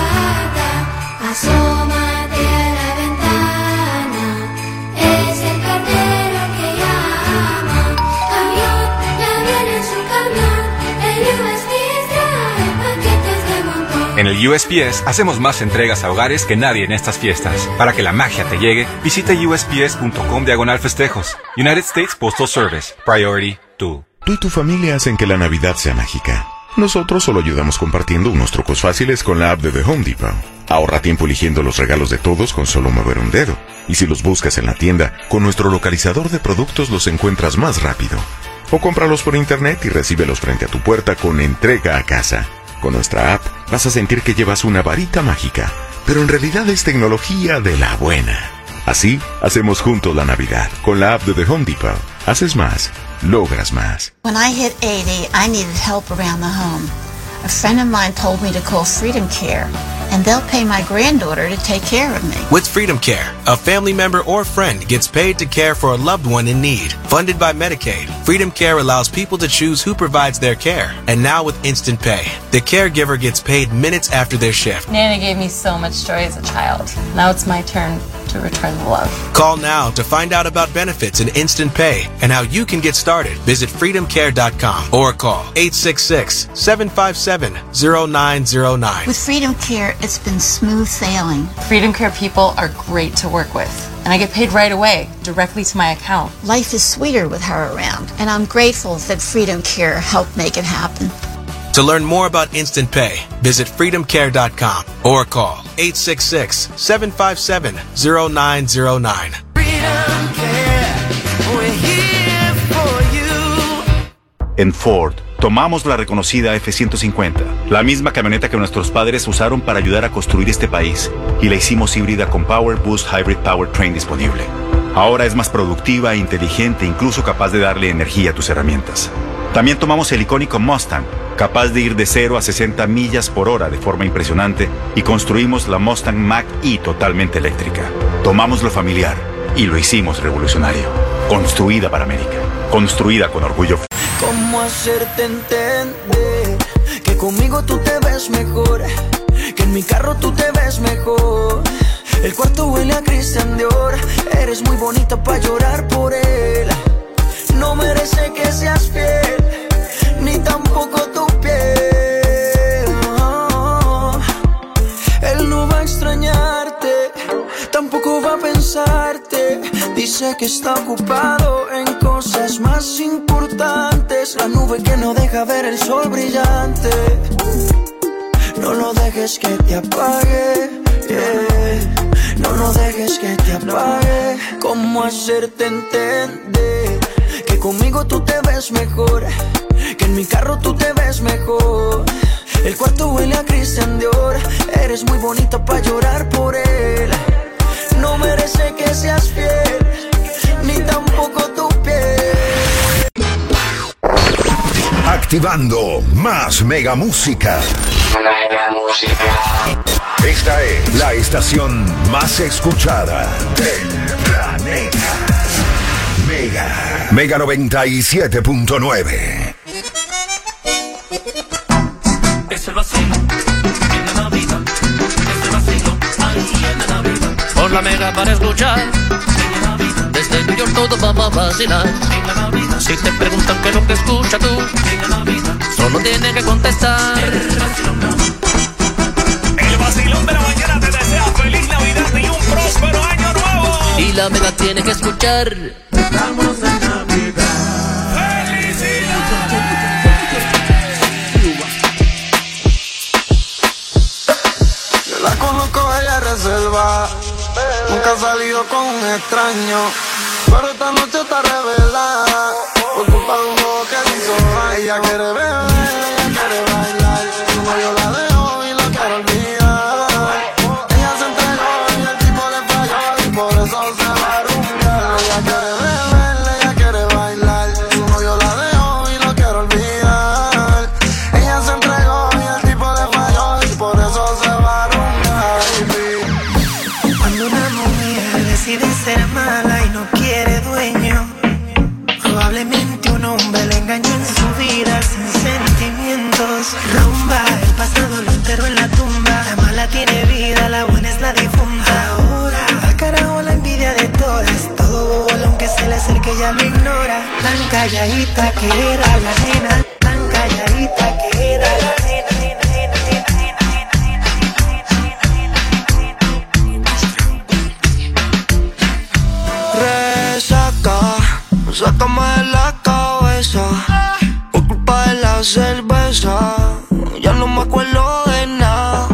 carta, asómate a la ventana, es el cartero que llama, avión, ya viene su camión, el U S P S trae paquetes de montón. En el U S P S hacemos más entregas a hogares que nadie en estas fiestas. Para que la magia te llegue, visita U S P S punto com diagonal festejos. United States Postal Service. Priority two. Tú y tu familia hacen que la Navidad sea mágica. Nosotros solo ayudamos compartiendo unos trucos fáciles con la app de The Home Depot. Ahorra tiempo eligiendo los regalos de todos con solo mover un dedo. Y si los buscas en la tienda, con nuestro localizador de productos los encuentras más rápido. O cómpralos por internet y recíbelos frente a tu puerta con entrega a casa. Con nuestra app vas a sentir que llevas una varita mágica, pero en realidad es tecnología de la buena. Así, hacemos juntos la Navidad. Con la app de The Home Depot, haces más, logras más. When I hit eighty, I needed help around the home. A friend of mine told me to call Freedom Care, and they'll pay my granddaughter to take care of me. With Freedom Care, a family member or friend gets paid to care for a loved one in need. Funded by Medicaid, Freedom Care allows people to choose who provides their care. And now with Instant Pay, the caregiver gets paid minutes after their shift. Nana gave me so much joy as a child. Now it's my turn to return the love. Call now to find out about benefits and Instant Pay and how you can get started. Visit freedom care dot com or call eight six six, seven five seven, zero nine zero nine. With Freedom Care, it's been smooth sailing. Freedom Care people are great to work with, and I get paid right away, directly to my account. Life is sweeter with her around, and I'm grateful that Freedom Care helped make it happen. To learn more about Instant Pay, visit freedom care dot com or call eight six six, seven five seven, zero nine zero nine. Freedom Care, we're here for you. En Ford, tomamos la reconocida F ciento cincuenta, la misma camioneta que nuestros padres usaron para ayudar a construir este país, y la hicimos híbrida con Power Boost Hybrid Powertrain disponible. Ahora es más productiva e inteligente, incluso capaz de darle energía a tus herramientas. También tomamos el icónico Mustang, capaz de ir de cero a sesenta millas por hora de forma impresionante, y construimos la Mustang Mach-E totalmente eléctrica. Tomamos lo familiar y lo hicimos revolucionario. Construida para América. Construida con orgullo. ¿Cómo hacerte entender que conmigo tú te ves mejor? Que en mi carro tú te ves mejor. El cuarto huele a Christian Dior. Eres muy bonita para llorar por él. No merece que seas fiel, ni tampoco tu piel. Oh, él no va a extrañarte, tampoco va a pensarte. Dice que está ocupado en cosas más importantes, la nube que no deja ver el sol brillante. No lo dejes que te apague, yeah. No lo dejes que te apague. ¿Cómo hacerte entender que conmigo tú te ves mejor? Que en mi carro tú te ves mejor. El cuarto huele a Christian Dior. Eres muy bonita para llorar por él. No merece que seas fiel, ni tampoco tu piel. Activando más Mega Música. Mega Música. Esta es la estación más escuchada del planeta. Mega. Mega noventa y siete punto nueve. Es el vacilo en la Navidad. Es el vacilo ahí en la Navidad. Por la Mega para escuchar. Desde New York todo va a vacilar. Si te preguntan qué es lo que escuchas tú, solo tienes que contestar. El vacilón de la mañana te desea feliz Navidad y un próspero año nuevo. Y la Mega tiene que escuchar. Estamos en Navidad. Yo la conozco, ella reserva. Nunca ha salido con un extraño, pero esta noche está revelada por culpa de un juego que le hizo mal. Ella quiere beber, ella quiere bailar. Su novio la dejó y la quiere olvidar. Ella se entregó y el tipo le falló y por eso se va a rumbear. Ella quiere beber, ella quiere bailar. Su novio la dejó y lo quiere olvidar. Ella se entregó y el tipo le falló y por eso se va a rumbear. Cuando una mujer decide ser mala y no quiere dueño, probablemente un hombre le engañó en su vida sin sentimientos. Rumba, el pasado lo enterró en la tumba. La mala tiene vida, la buena es la difunta. Ahora, al carajo la envidia de todas. Todo bobo, aunque se le acerque ya lo ignora. Tan calladita que era la nena, tan calladita que era la nena. Sácame de la cabeza por culpa de la cerveza. Ya no me acuerdo de nada.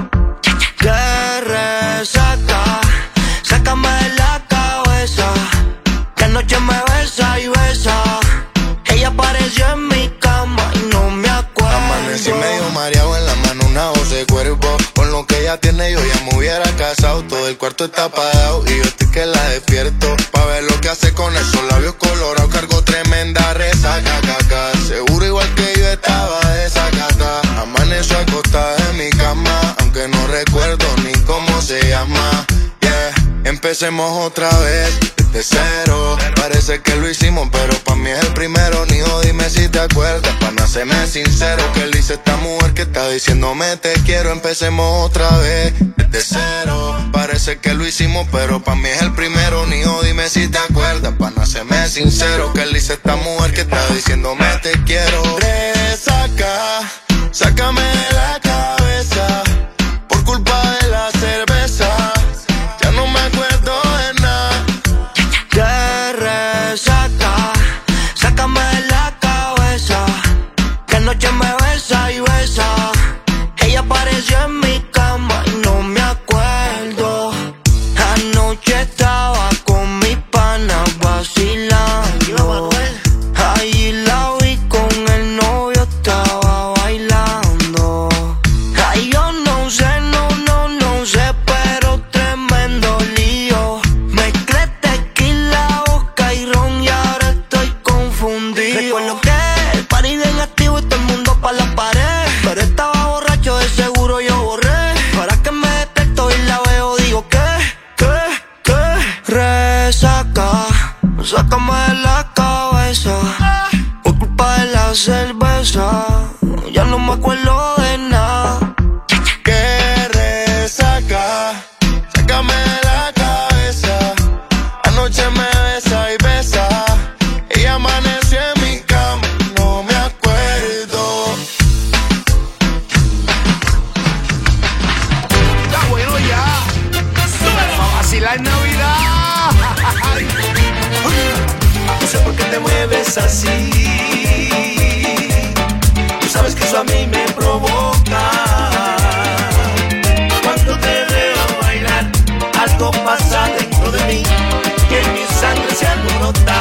Que resaca. Sácame de la cabeza. Que anoche me besa y besa. Ella apareció en mi cama y no me acuerdo. Amanecí medio mareado, en la mano una voz de cuerpo. Con lo que ella tiene yo ya me hubiera casado. Todo el cuarto está apagado y yo estoy que la despierto pa' ver lo que hace con esos labios colorados. Cargo tremenda resaca, caca. Seguro igual que yo estaba desacatada. Amaneció acostada en mi cama, aunque no recuerdo ni cómo se llama. Yeah, empecemos otra vez desde cero. Parece que lo hicimos, pero pa' mí es el primero. Nijo, dime si te acuerdas, pa' no serme sincero. Que le hice esta mujer que está diciéndome te quiero. Empecemos otra vez desde cero. Parece que lo hicimos, pero pa' mí es el primero. Nijo, dime si te acuerdas, pa' no serme sincero. Que le hice esta mujer que está diciéndome te quiero. Resaca, sácame de la cabeza por culpa de la cerveza. Ya no me acuerdo de nada. Que resaca, sácame de la cabeza. Que anoche me besa y besa. Ella apareció en mi cama y no me acuerdo. Anoche estaba con mi pana vacilando. Ahí la vi con el novio, estaba bailando. Ay, yo no sé, no, no, no sé, pero tremendo lío. Mezclé tequila, vodka y ron y ahora estoy confundido. Recuerdo que el party bien activo y todo el mundo pa' la pared. Pero estaba borracho, de seguro yo borré. Para que me despierto y la veo, digo que, que, que resaca, sácame de la cabeza por culpa de la cerveza. Ya no me acuerdo de nada. Que resaca, sácame de la cabeza. Anoche me besa y besa. Ella amaneció en mi cama, no me acuerdo. Está bueno ya. Vamos a vacilar en Navidad. No sé por qué te mueves es así. Tú sabes que eso a mí me provoca. Cuando te veo bailar, algo pasa dentro de mí, que mi sangre se alborota.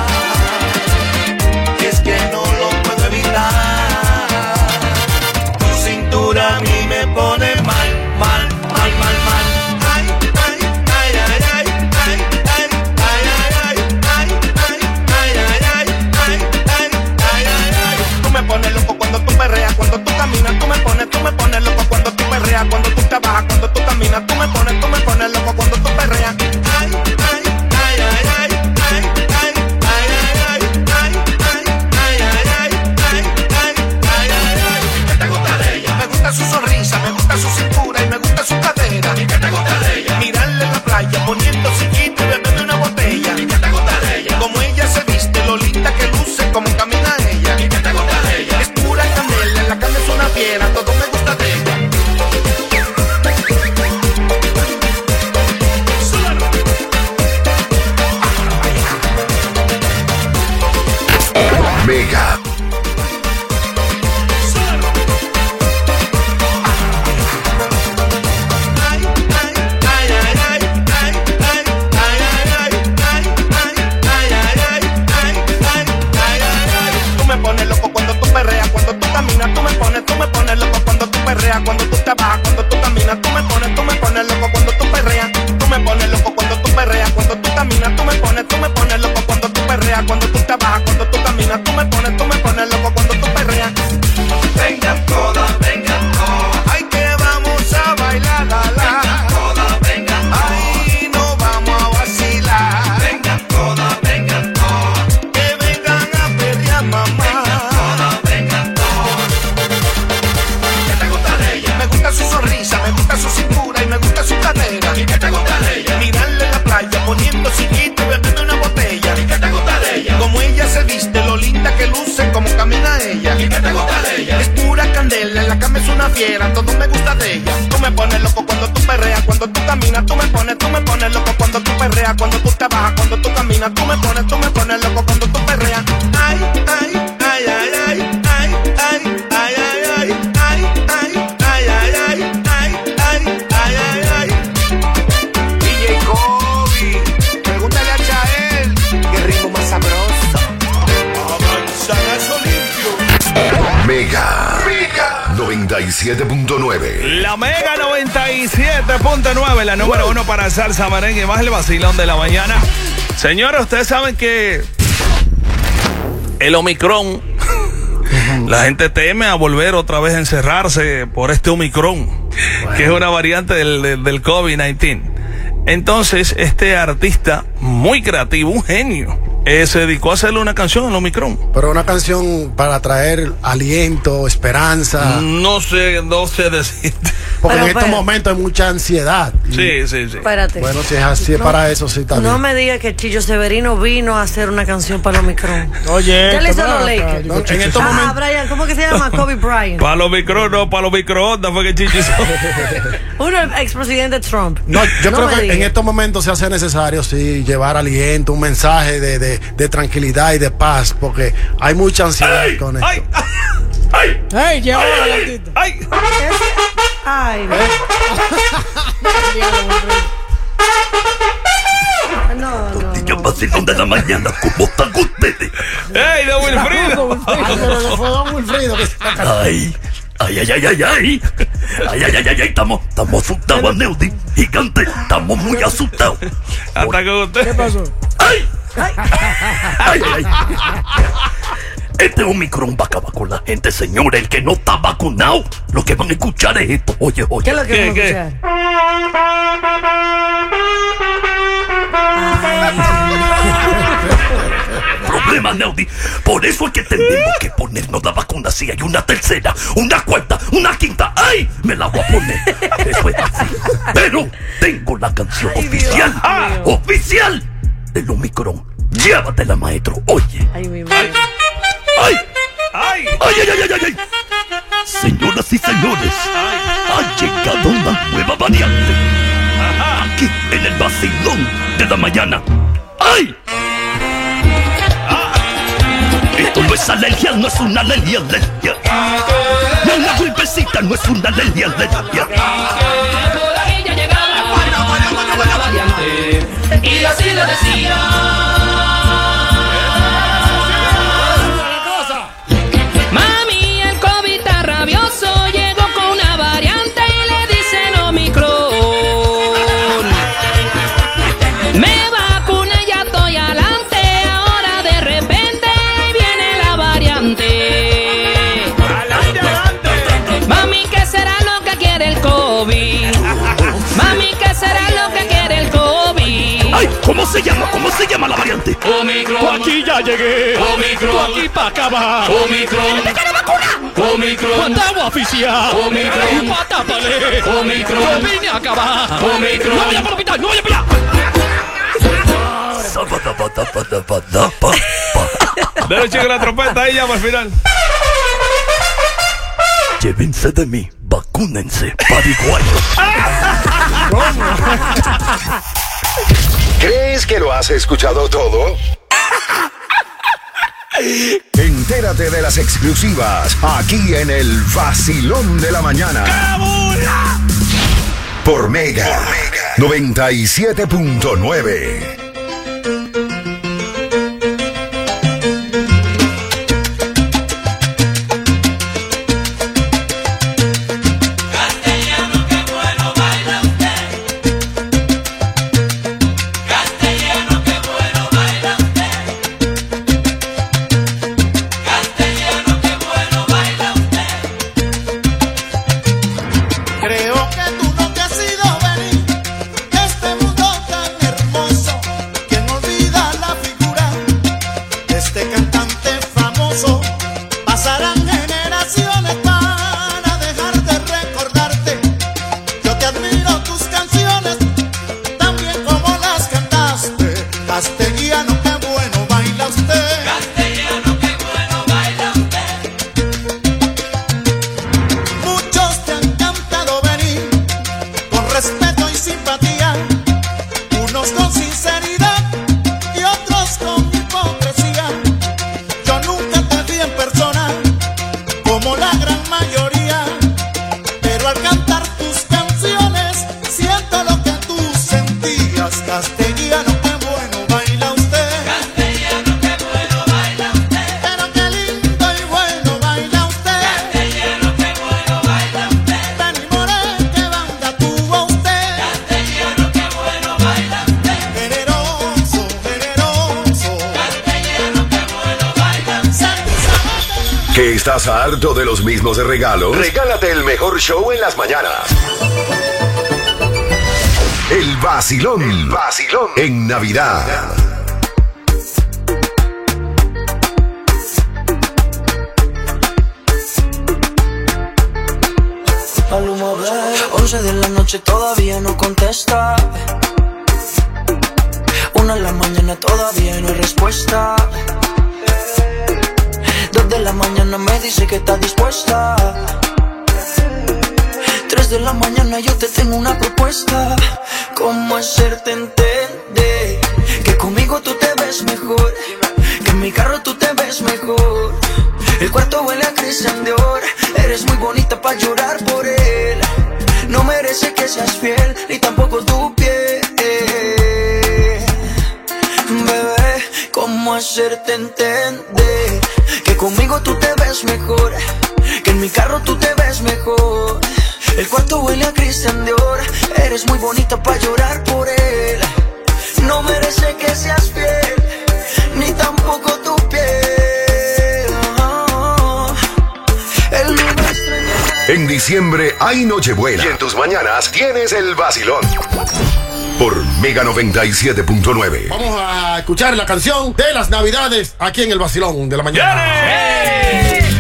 Y es que no lo puedo evitar. Tu cintura a mí me pone mal, mal, mal, mal, mal. Ay, ay, ay, ay, ay, ay, ay, ay, ay, ay, ay, ay, ay, ay, ay, ay, ay. Tú me pones loco cuando tú perreas, cuando tú caminas, tú me pones, tú me pones loco cuando tú perreas, cuando tú trabajas, cuando tú caminas, tú me pones, tú me pones loco cuando tú perreas. Ay, ay, ay, ay, ay, ay, ay, ay, ay, ay, ay, ay, ay, ay, ay, ay, ay, ay. ¿Qué te gusta de ella? Me gusta su sonrisa, me gusta su cintura y me gusta su cadera. ¿Y qué te gusta de ella? Mirarle en la playa, poniendo sillito y bebiendo una botella. ¿Y qué te gusta de ella? Como ella se viste, lo linda que luce, como camina ella. ¿Y qué te gusta de ella? Es pura candela, en la cama es una fiera, todo me gusta de ella. Mega. Tú me pones loco cuando tú perreas, cuando tú caminas, tú me pones, tú me pones loco cuando tú perreas, cuando tú trabajas, cuando tú caminas, tú me pones, tú me pones loco cuando tú perreas, tú me pones loco cuando tú perreas, cuando tú caminas, tú me pones, tú me pones loco cuando tú perreas, cuando tú trabajas, cuando tú caminas, tú me pones, tú me pones loco cuando tú perreas. Vengan todas, vengan todas, ay que vamos a bailar, la la. Vengan todas, vengan todas, ay no vamos a vacilar. Vengan todas, vengan todas, que vengan a perrear, mamá. Vengan todas, vengan todas. ¿Qué te gusta de ella? Me gusta su sonrisa, me gusta su cintura y me gusta su cadera. ¿Y qué te gusta de ella? Mirarle en la playa, poniendo sillito y bebiendo una botella. ¿Y qué te gusta de ella? Como ella se viste, lo linda que luce, como camina ella. ¿Y qué te gusta de ella? Es pura candela, en la cama es una fiera, todo me gusta de ella. Tú me pones loco cuando tú perreas, cuando tú caminas, tú me pones, tú me pones loco cuando tú perreas, cuando tú trabajas, cuando tú caminas, tú me pones, tú me pones loco cuando tú perreas. Ay, ay, ay, ay, ay, ay, ay, ay, ay, ay, ay, ay, ay, ay, ay, ay, ay, ay, ay. D J Kobe, pregúntale a Chael, qué ritmo más sabroso. Avanzanazo limpio. Mega. Mega. noventa y siete punto nueve. La Mega noventa y siete punto nueve, la número uno para salsa, merengue y más el vacilón de la mañana. Señores, ustedes saben que el Omicron, la gente teme a volver otra vez a encerrarse por este Omicron, que es una variante del, del, del COVID diecinueve. Entonces, este artista muy creativo, un genio, eh, se dedicó a hacerle una canción al Omicron. Pero una canción para traer aliento, esperanza. No sé, no sé decirte. Porque Pero, en estos pero- momentos hay mucha ansiedad. Sí, sí, sí. Espérate. Bueno, si es así, es No, para eso sí también. No me digas que Chillo Severino vino a hacer una canción para los Omicron. Oye, ¿Qué le hizo a los ven acá, Lakers? digo, en estos Ah, momentos- Brian, ¿cómo que se llama? Kobe Bryant. Para los micro, no, para los microondas fue que Chichi hizo. Uno, el expresidente Trump. No, yo No creo me que digas. en estos momentos se hace necesario, sí, llevar aliento, un mensaje de, de, de tranquilidad y de paz, porque hay mucha ansiedad con esto. ¡Ay! ¡Ay! ¡Ey, llegó ¡Ay! adelantito! ¡Ay! Ay, no, no. Yo vacilón de la mañana, ¿cómo están ustedes? ¡Ey, don Wilfrido! Ay, pero no fue don Wilfrido que se está cantando. Ay, ay, ay, ay, ay, ay. Ay, ay, ay, ay, ay, estamos, estamos asustados, Aneudi. Gigante, estamos muy asustados. Hasta con usted. ¿Qué pasó? Ay, ay, ay, ay. Este Omicron va a acabar con la gente, señores. El que no está vacunado, lo que van a escuchar es esto. Oye, oye. ¿Qué es lo que ¿Qué, vamos a qué? escuchar? Problema, Neudi. Por eso es que tenemos que ponernos la vacuna. Si hay una tercera, una cuarta, una quinta, ¡ay! Me la voy a poner. Eso es así. Pero tengo la canción Ay, oficial. Dios ¡Ah! mío. Oficial del Omicron. Llévatela, maestro. Oye. Ay, mi madre. ¡Ay! ¡Ay! ¡Ay, ay, ay, ay, ay! ay! Señoras y señores, ha llegado una nueva variante. Aquí en el vacilón de la mañana. ¡Ay! Esto no es alergia, no es una alergia, alergia. No, una gripecita no es una alergia, alergia. Y así lo decía. Mami, el COVID está rabioso, llegó con una variante y le dicen Omicron. Me vacuné, ya estoy adelante, ahora de repente viene la variante. Mami, ¿qué será lo que quiere el COVID? Mami, ¿qué será lo que quiere el COVID? Ay, ¿cómo se llama? ¿Cómo se llama la variante? Omicron. Tú aquí ya llegué. Omicron. Tú aquí pa' acabar. Omicron. ¿Te quiere vacuna? Omicron. Mandamos a oficiar. Omicron. Patápale. Omicron. Yo vine a acabar. Omicron. No vaya para el hospital, no vaya para allá. Dale, chico, la trompeta ahí ya para el final. Llévense de mí, vacúnense, pariguayo. ¿Crees que lo has escuchado todo? Entérate de las exclusivas aquí en el Vacilón de la Mañana. Por Mega, Por Mega. noventa y siete punto nueve. Creo que tú no te has ido venir de este mundo tan hermoso. ¿Quién olvida la figura de este cantante famoso? Pasarán generaciones para dejar de recordarte. Yo te admiro tus canciones, también como las cantaste. Castellano, qué bueno baila usted. Castellano, qué bueno baila usted. Muchos te han cantado venir con respeto y simpatía, unos con sinceridad y otros con hipocresía. Yo nunca te vi en persona como la gran mayoría, pero al cantar tus canciones siento lo que tú sentías. Castellano, qué bueno baila usted. Castellano, qué bueno baila usted. Pero qué lindo y bueno baila usted. Castellano, qué bueno baila usted. Dani Morel, qué banda tuvo usted. Castellano, qué bueno baila usted. Generoso, generoso. Castellano, qué bueno baila usted. ¿Que estás harto de los mismos regalos? Regálate el mejor show en las mañanas. El Vacilón. El Vacilón. En Navidad. Maluma, bebé. once de la noche todavía no contesta. Una de la mañana todavía no hay respuesta. Dos de la mañana me dice que está dispuesta. Tres de la mañana yo te tengo una propuesta. ¿Cómo hacerte entender que conmigo tú te ves mejor? Que en mi carro tú te ves mejor. El cuarto huele a Christian Dior. Eres muy bonita para llorar por él. No merece que seas fiel, ni tampoco tu piel. Bebé, ¿cómo hacerte entender que conmigo tú te ves mejor? Que en mi carro tú te ves mejor. El cuarto huele a Christian Dior. Eres muy bonita para llorar por él. No merece que seas fiel, ni tampoco tu piel. Oh, él no me extraña. En diciembre hay Nochebuena. Y en tus mañanas tienes el Vacilón. Por Mega noventa y siete punto nueve. Vamos a escuchar la canción de las Navidades aquí en el Vacilón de la Mañana. ¡Hey!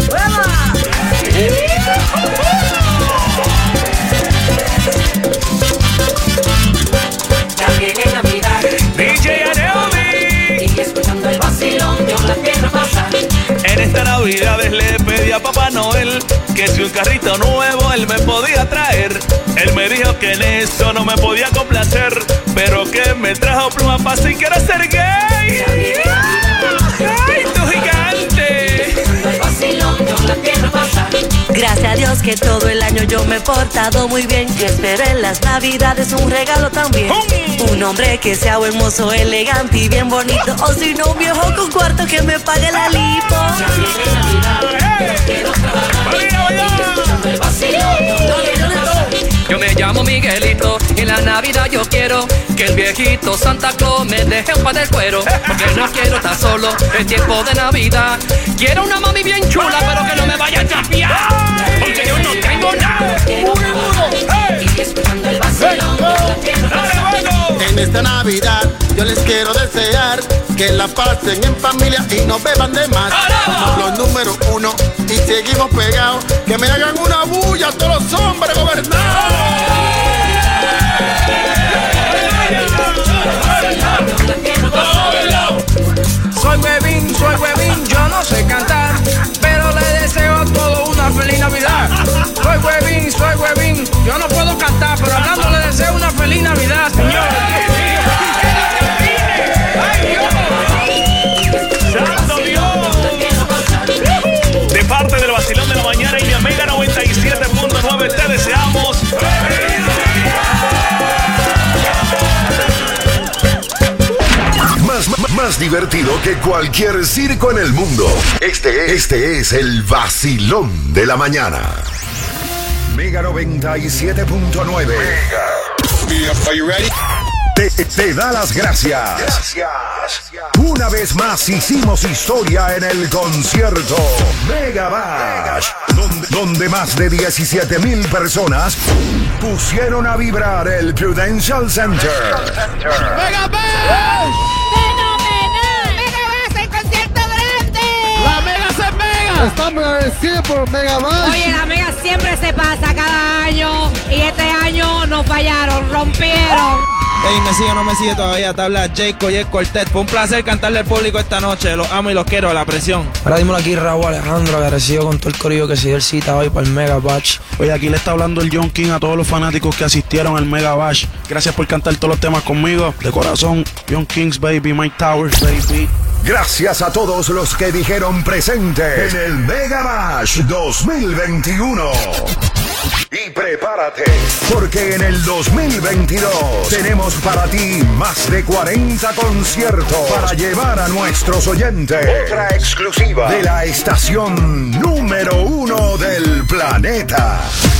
Ya viene Navidad. D J Aneomi. Y escuchando el vacilón, yo la quiero pasar. En esta Navidades le pedí a Papá Noel que si un carrito nuevo él me podía traer. Él me dijo que en eso no me podía complacer, pero que me trajo pluma para si quiero ser gay. ¡Ay, tu gigante! Gracias a Dios que todo el año yo me he portado muy bien. Y espero en las navidades un regalo también. Un hombre que sea buen mozo, elegante y bien bonito. O si no, un viejo con cuarto que me pague la lipo. Yo me llamo Miguelito y en la Navidad yo quiero que el viejito Santa Claus me deje un par del cuero. Porque no quiero estar solo en tiempo de Navidad. Quiero una mami bien chula, pero que no me vaya a chapear. Porque yo no tengo nada. En esta Navidad yo les quiero desear que la pasen en familia y no beban de más. Somos los número uno y seguimos pegados. Que me hagan una bulla a todos los hombres gobernados. Soy huevín, soy huevín, yo no sé cantar, pero le deseo a todos una feliz Navidad. Soy huevín, soy huevín, yo no puedo cantar, pero hablando le deseo una feliz Navidad, señor. ¡Santo Dios! De parte del vacilón de la mañana y de Mega noventa y siete punto nueve te deseamos Más, más, más divertido que cualquier circo en el mundo. Este, este es el vacilón de la mañana. Mega noventa y siete punto nueve. Are you ready? Te, te da las gracias. Gracias. Una vez más hicimos historia en el concierto Mega Bash, donde, donde más de diecisiete mil personas pusieron a vibrar el Prudential Center. ¡Mega Bash! ¡Fenomenal! ¡Mega Bash, el concierto grande! ¡La Mega se pega! Estamos agradecidos por Mega Bash. Oye, la Mega siempre se pasa cada año y este año no fallaron, rompieron. Ey, me sigue o no me sigue todavía, te habla Jake Coyet Cortez. Fue un placer cantarle al público esta noche, los amo y los quiero, la presión. Ahora dímelo aquí, Raúl Alejandro, agradecido con todo el corillo que se dio el cita hoy para el Mega Bash. Oye, aquí le está hablando el John King a todos los fanáticos que asistieron al Mega Bash. Gracias por cantar todos los temas conmigo, de corazón. John Kings, baby, Mike Towers, baby. Gracias a todos los que dijeron presente en el Mega Bash dos mil veintiuno. Y prepárate, porque en el dos mil veintidós tenemos para ti más de cuarenta conciertos para llevar a nuestros oyentes. Otra exclusiva de la estación número uno del planeta.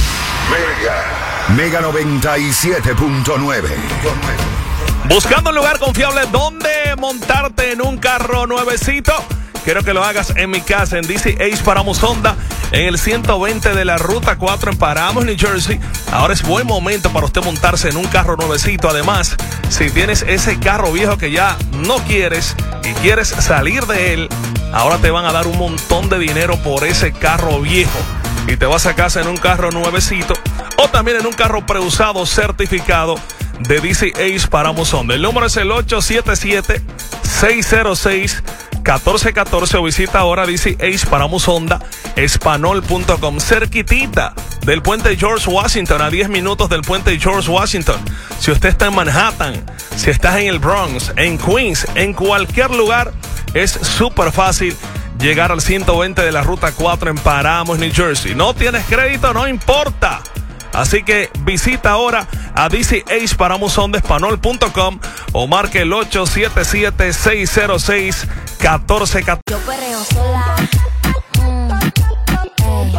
Mega, Mega noventa y siete punto nueve. Buscando un lugar confiable donde montarte en un carro nuevecito. Quiero que lo hagas en mi casa, en D C Ace Paramus Honda, en el ciento veinte de la Ruta cuatro en Paramus, New Jersey. Ahora es buen momento para usted montarse en un carro nuevecito. Además, si tienes ese carro viejo que ya no quieres y quieres salir de él, ahora te van a dar un montón de dinero por ese carro viejo. Y te vas a casa en un carro nuevecito o también en un carro preusado certificado de D C Ace Paramus Honda. El número es el ocho siete siete, seis cero seis, uno cuatro uno cuatro o visita ahora D C Ace Paramus Honda espanol punto com, cerquitita del puente George Washington, a diez minutos del puente George Washington. Si usted está en Manhattan, si estás en el Bronx, en Queens, en cualquier lugar, es súper fácil llegar al ciento veinte de la Ruta cuatro en Paramus, New Jersey. No tienes crédito, no importa. Así que visita ahora a D C Ace Paramus Honda espanol punto com o marque el ocho siete siete, seis cero seis, uno cuatro uno cuatro. Yo perreo sola. Mm, ey.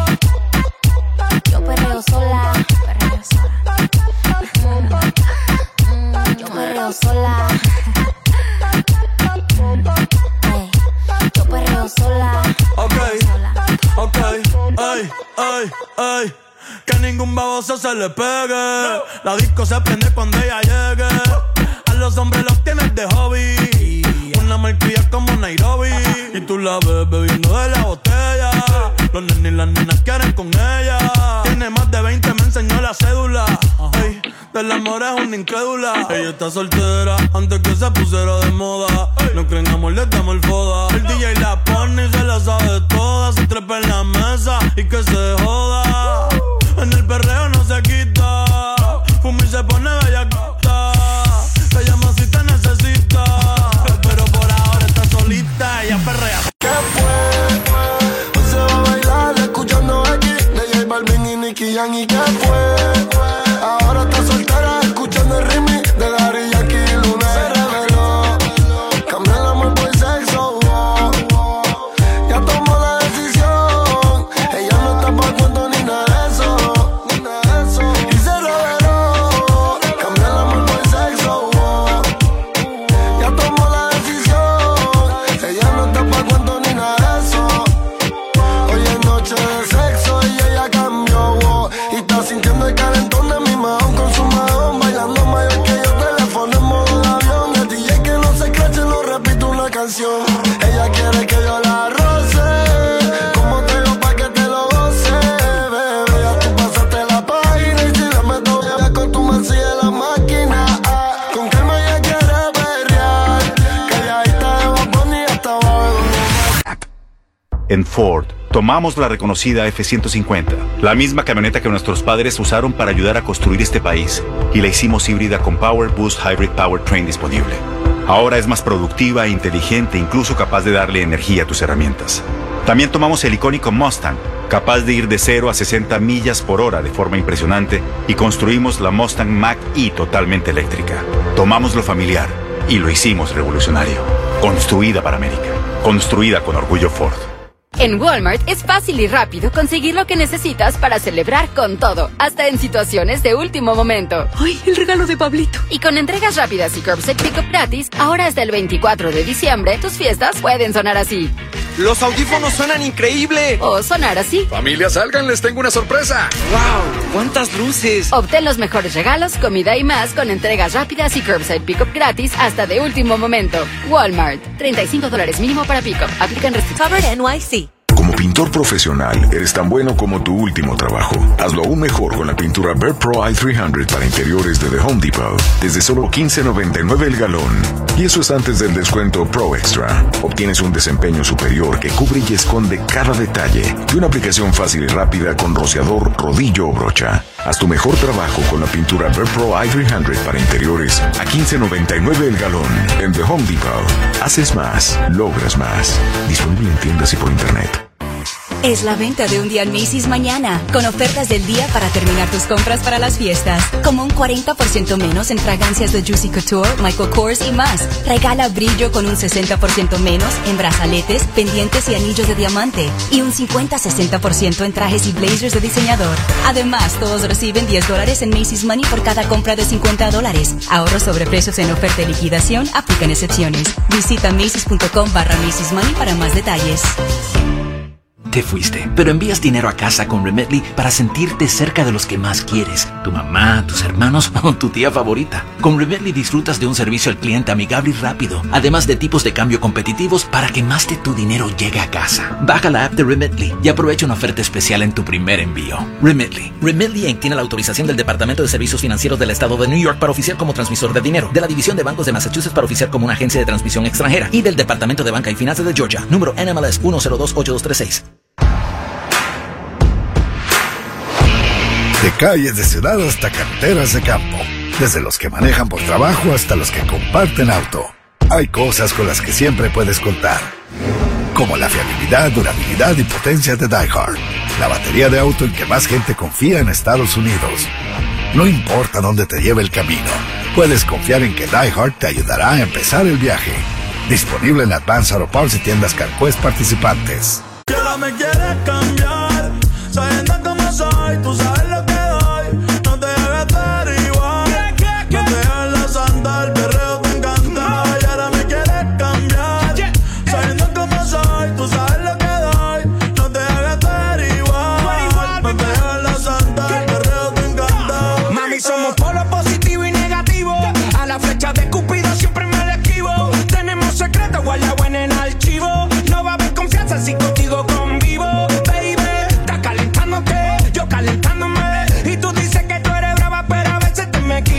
Yo perreo sola. Perreo sola. Mm, mm, yo perreo sola. Ey. Yo perreo sola. Ok, ok, ay, ay, ay. Que ningún baboso se le pegue. La disco se prende cuando ella llegue. A los hombres los tienes de hobby. Una malcria como Nairobi. Y tú la ves bebiendo de la botella. Los nenes y las nenas quieren con ella. Tiene más de veinte, me enseñó la cédula. Ey, del amor es una incrédula. Ella está soltera antes que se pusiera de moda. No creen amor, le damos el foda. El D J la pone y se la sabe toda. Se trepa en la mesa y que se joda. En el perreo no se quita. Fuma y se pone bellacota. Te llama si te necesita. Pero por ahora está solita. Ella perrea. ¿Qué fue? Hoy se va a bailar escuchando aquí. Le Nicky Jam y qué fue. Ahora está soltera escuchando el remix de Daddy Yankee y Luna. Se reveló, cambió el amor por sexo. Oh, oh. Ya tomó la decisión, ella no está pa' cuento ni nada de eso, ni nada de eso. Y se reveló, cambió el amor por sexo. Oh, ya tomó la decisión, ella no está pa' cuento ni nada de eso. Hoy es noche de sexo y ella cambió. Oh, y está sintiendo el calentón de mi mahón con su mahón, bailando mayor que yo, teléfono en modo de avión. El D J que no se crache, no repito una canción. Ella quiere que yo la roce, como te digo pa' que te lo goce, bebé. Ya tú pasaste la página y si la meto ya con tu mancilla de la máquina. Ah, con calma ella quiere perrear, que ya ahí está de Bad Bunny hasta abajo. En Ford, tomamos la reconocida F ciento cincuenta, la misma camioneta que nuestros padres usaron para ayudar a construir este país, y la hicimos híbrida con Power Boost Hybrid Powertrain disponible. Ahora es más productiva e inteligente, incluso capaz de darle energía a tus herramientas. También tomamos el icónico Mustang, capaz de ir de cero a sesenta millas por hora de forma impresionante, y construimos la Mustang Mach-E totalmente eléctrica. Tomamos lo familiar y lo hicimos revolucionario. Construida para América. Construida con orgullo Ford. En Walmart es fácil y rápido conseguir lo que necesitas para celebrar con todo, hasta en situaciones de último momento. ¡Ay, el regalo de Pablito! Y con entregas rápidas y curbside pickup gratis, ahora hasta el veinticuatro de diciembre, tus fiestas pueden sonar así. ¡Los audífonos suenan increíble! O sonar así. Familia, salgan, les tengo una sorpresa. ¡Wow! ¡Cuántas luces! Obtén los mejores regalos, comida y más con entregas rápidas y curbside pickup gratis hasta de último momento. Walmart. treinta y cinco dólares mínimo para pickup. Aplican restricciones. Covered N Y C. Como pintor profesional, eres tan bueno como tu último trabajo. Hazlo aún mejor con la pintura Behr Pro i trescientos para interiores de The Home Depot. Desde solo quince noventa y nueve el galón. Y eso es antes del descuento Pro Extra. Obtienes un desempeño superior que cubre y esconde cada detalle. Y una aplicación fácil y rápida con rociador, rodillo o brocha. Haz tu mejor trabajo con la pintura Behr Pro i trescientos para interiores a quince noventa y nueve el galón. En The Home Depot. Haces más, logras más. Disponible en tiendas y por internet. Es la venta de un día en Macy's mañana, con ofertas del día para terminar tus compras para las fiestas, como un cuarenta por ciento menos en fragancias de Juicy Couture, Michael Kors y más. Regala brillo con un sesenta por ciento menos en brazaletes, pendientes y anillos de diamante, y un cincuenta a sesenta por ciento en trajes y blazers de diseñador. Además, todos reciben diez dólares en Macy's Money por cada compra de cincuenta dólares. Ahorros sobre precios en oferta y liquidación, aplican excepciones. Visita Macy's.com barra Macy's Money para más detalles. Te fuiste, pero envías dinero a casa con Remitly para sentirte cerca de los que más quieres, tu mamá, tus hermanos o tu tía favorita. Con Remitly disfrutas de un servicio al cliente amigable y rápido, además de tipos de cambio competitivos para que más de tu dinero llegue a casa. Baja la app de Remitly y aprovecha una oferta especial en tu primer envío. Remitly. Remitly Incorporated tiene la autorización del Departamento de Servicios Financieros del Estado de New York para oficiar como transmisor de dinero, de la División de Bancos de Massachusetts para oficiar como una agencia de transmisión extranjera y del Departamento de Banca y Finanzas de Georgia, número N M L S uno cero dos ocho dos tres seis. De calles de ciudad hasta carreteras de campo. Desde los que manejan por trabajo hasta los que comparten auto. Hay cosas con las que siempre puedes contar. Como la fiabilidad, durabilidad y potencia de DieHard. La batería de auto en que más gente confía en Estados Unidos. No importa dónde te lleve el camino. Puedes confiar en que DieHard te ayudará a empezar el viaje. Disponible en Advance Auto Parts y tiendas CarQuest participantes. Que ahora me quieres cambiar. Sabiendo cómo soy, tú sabes.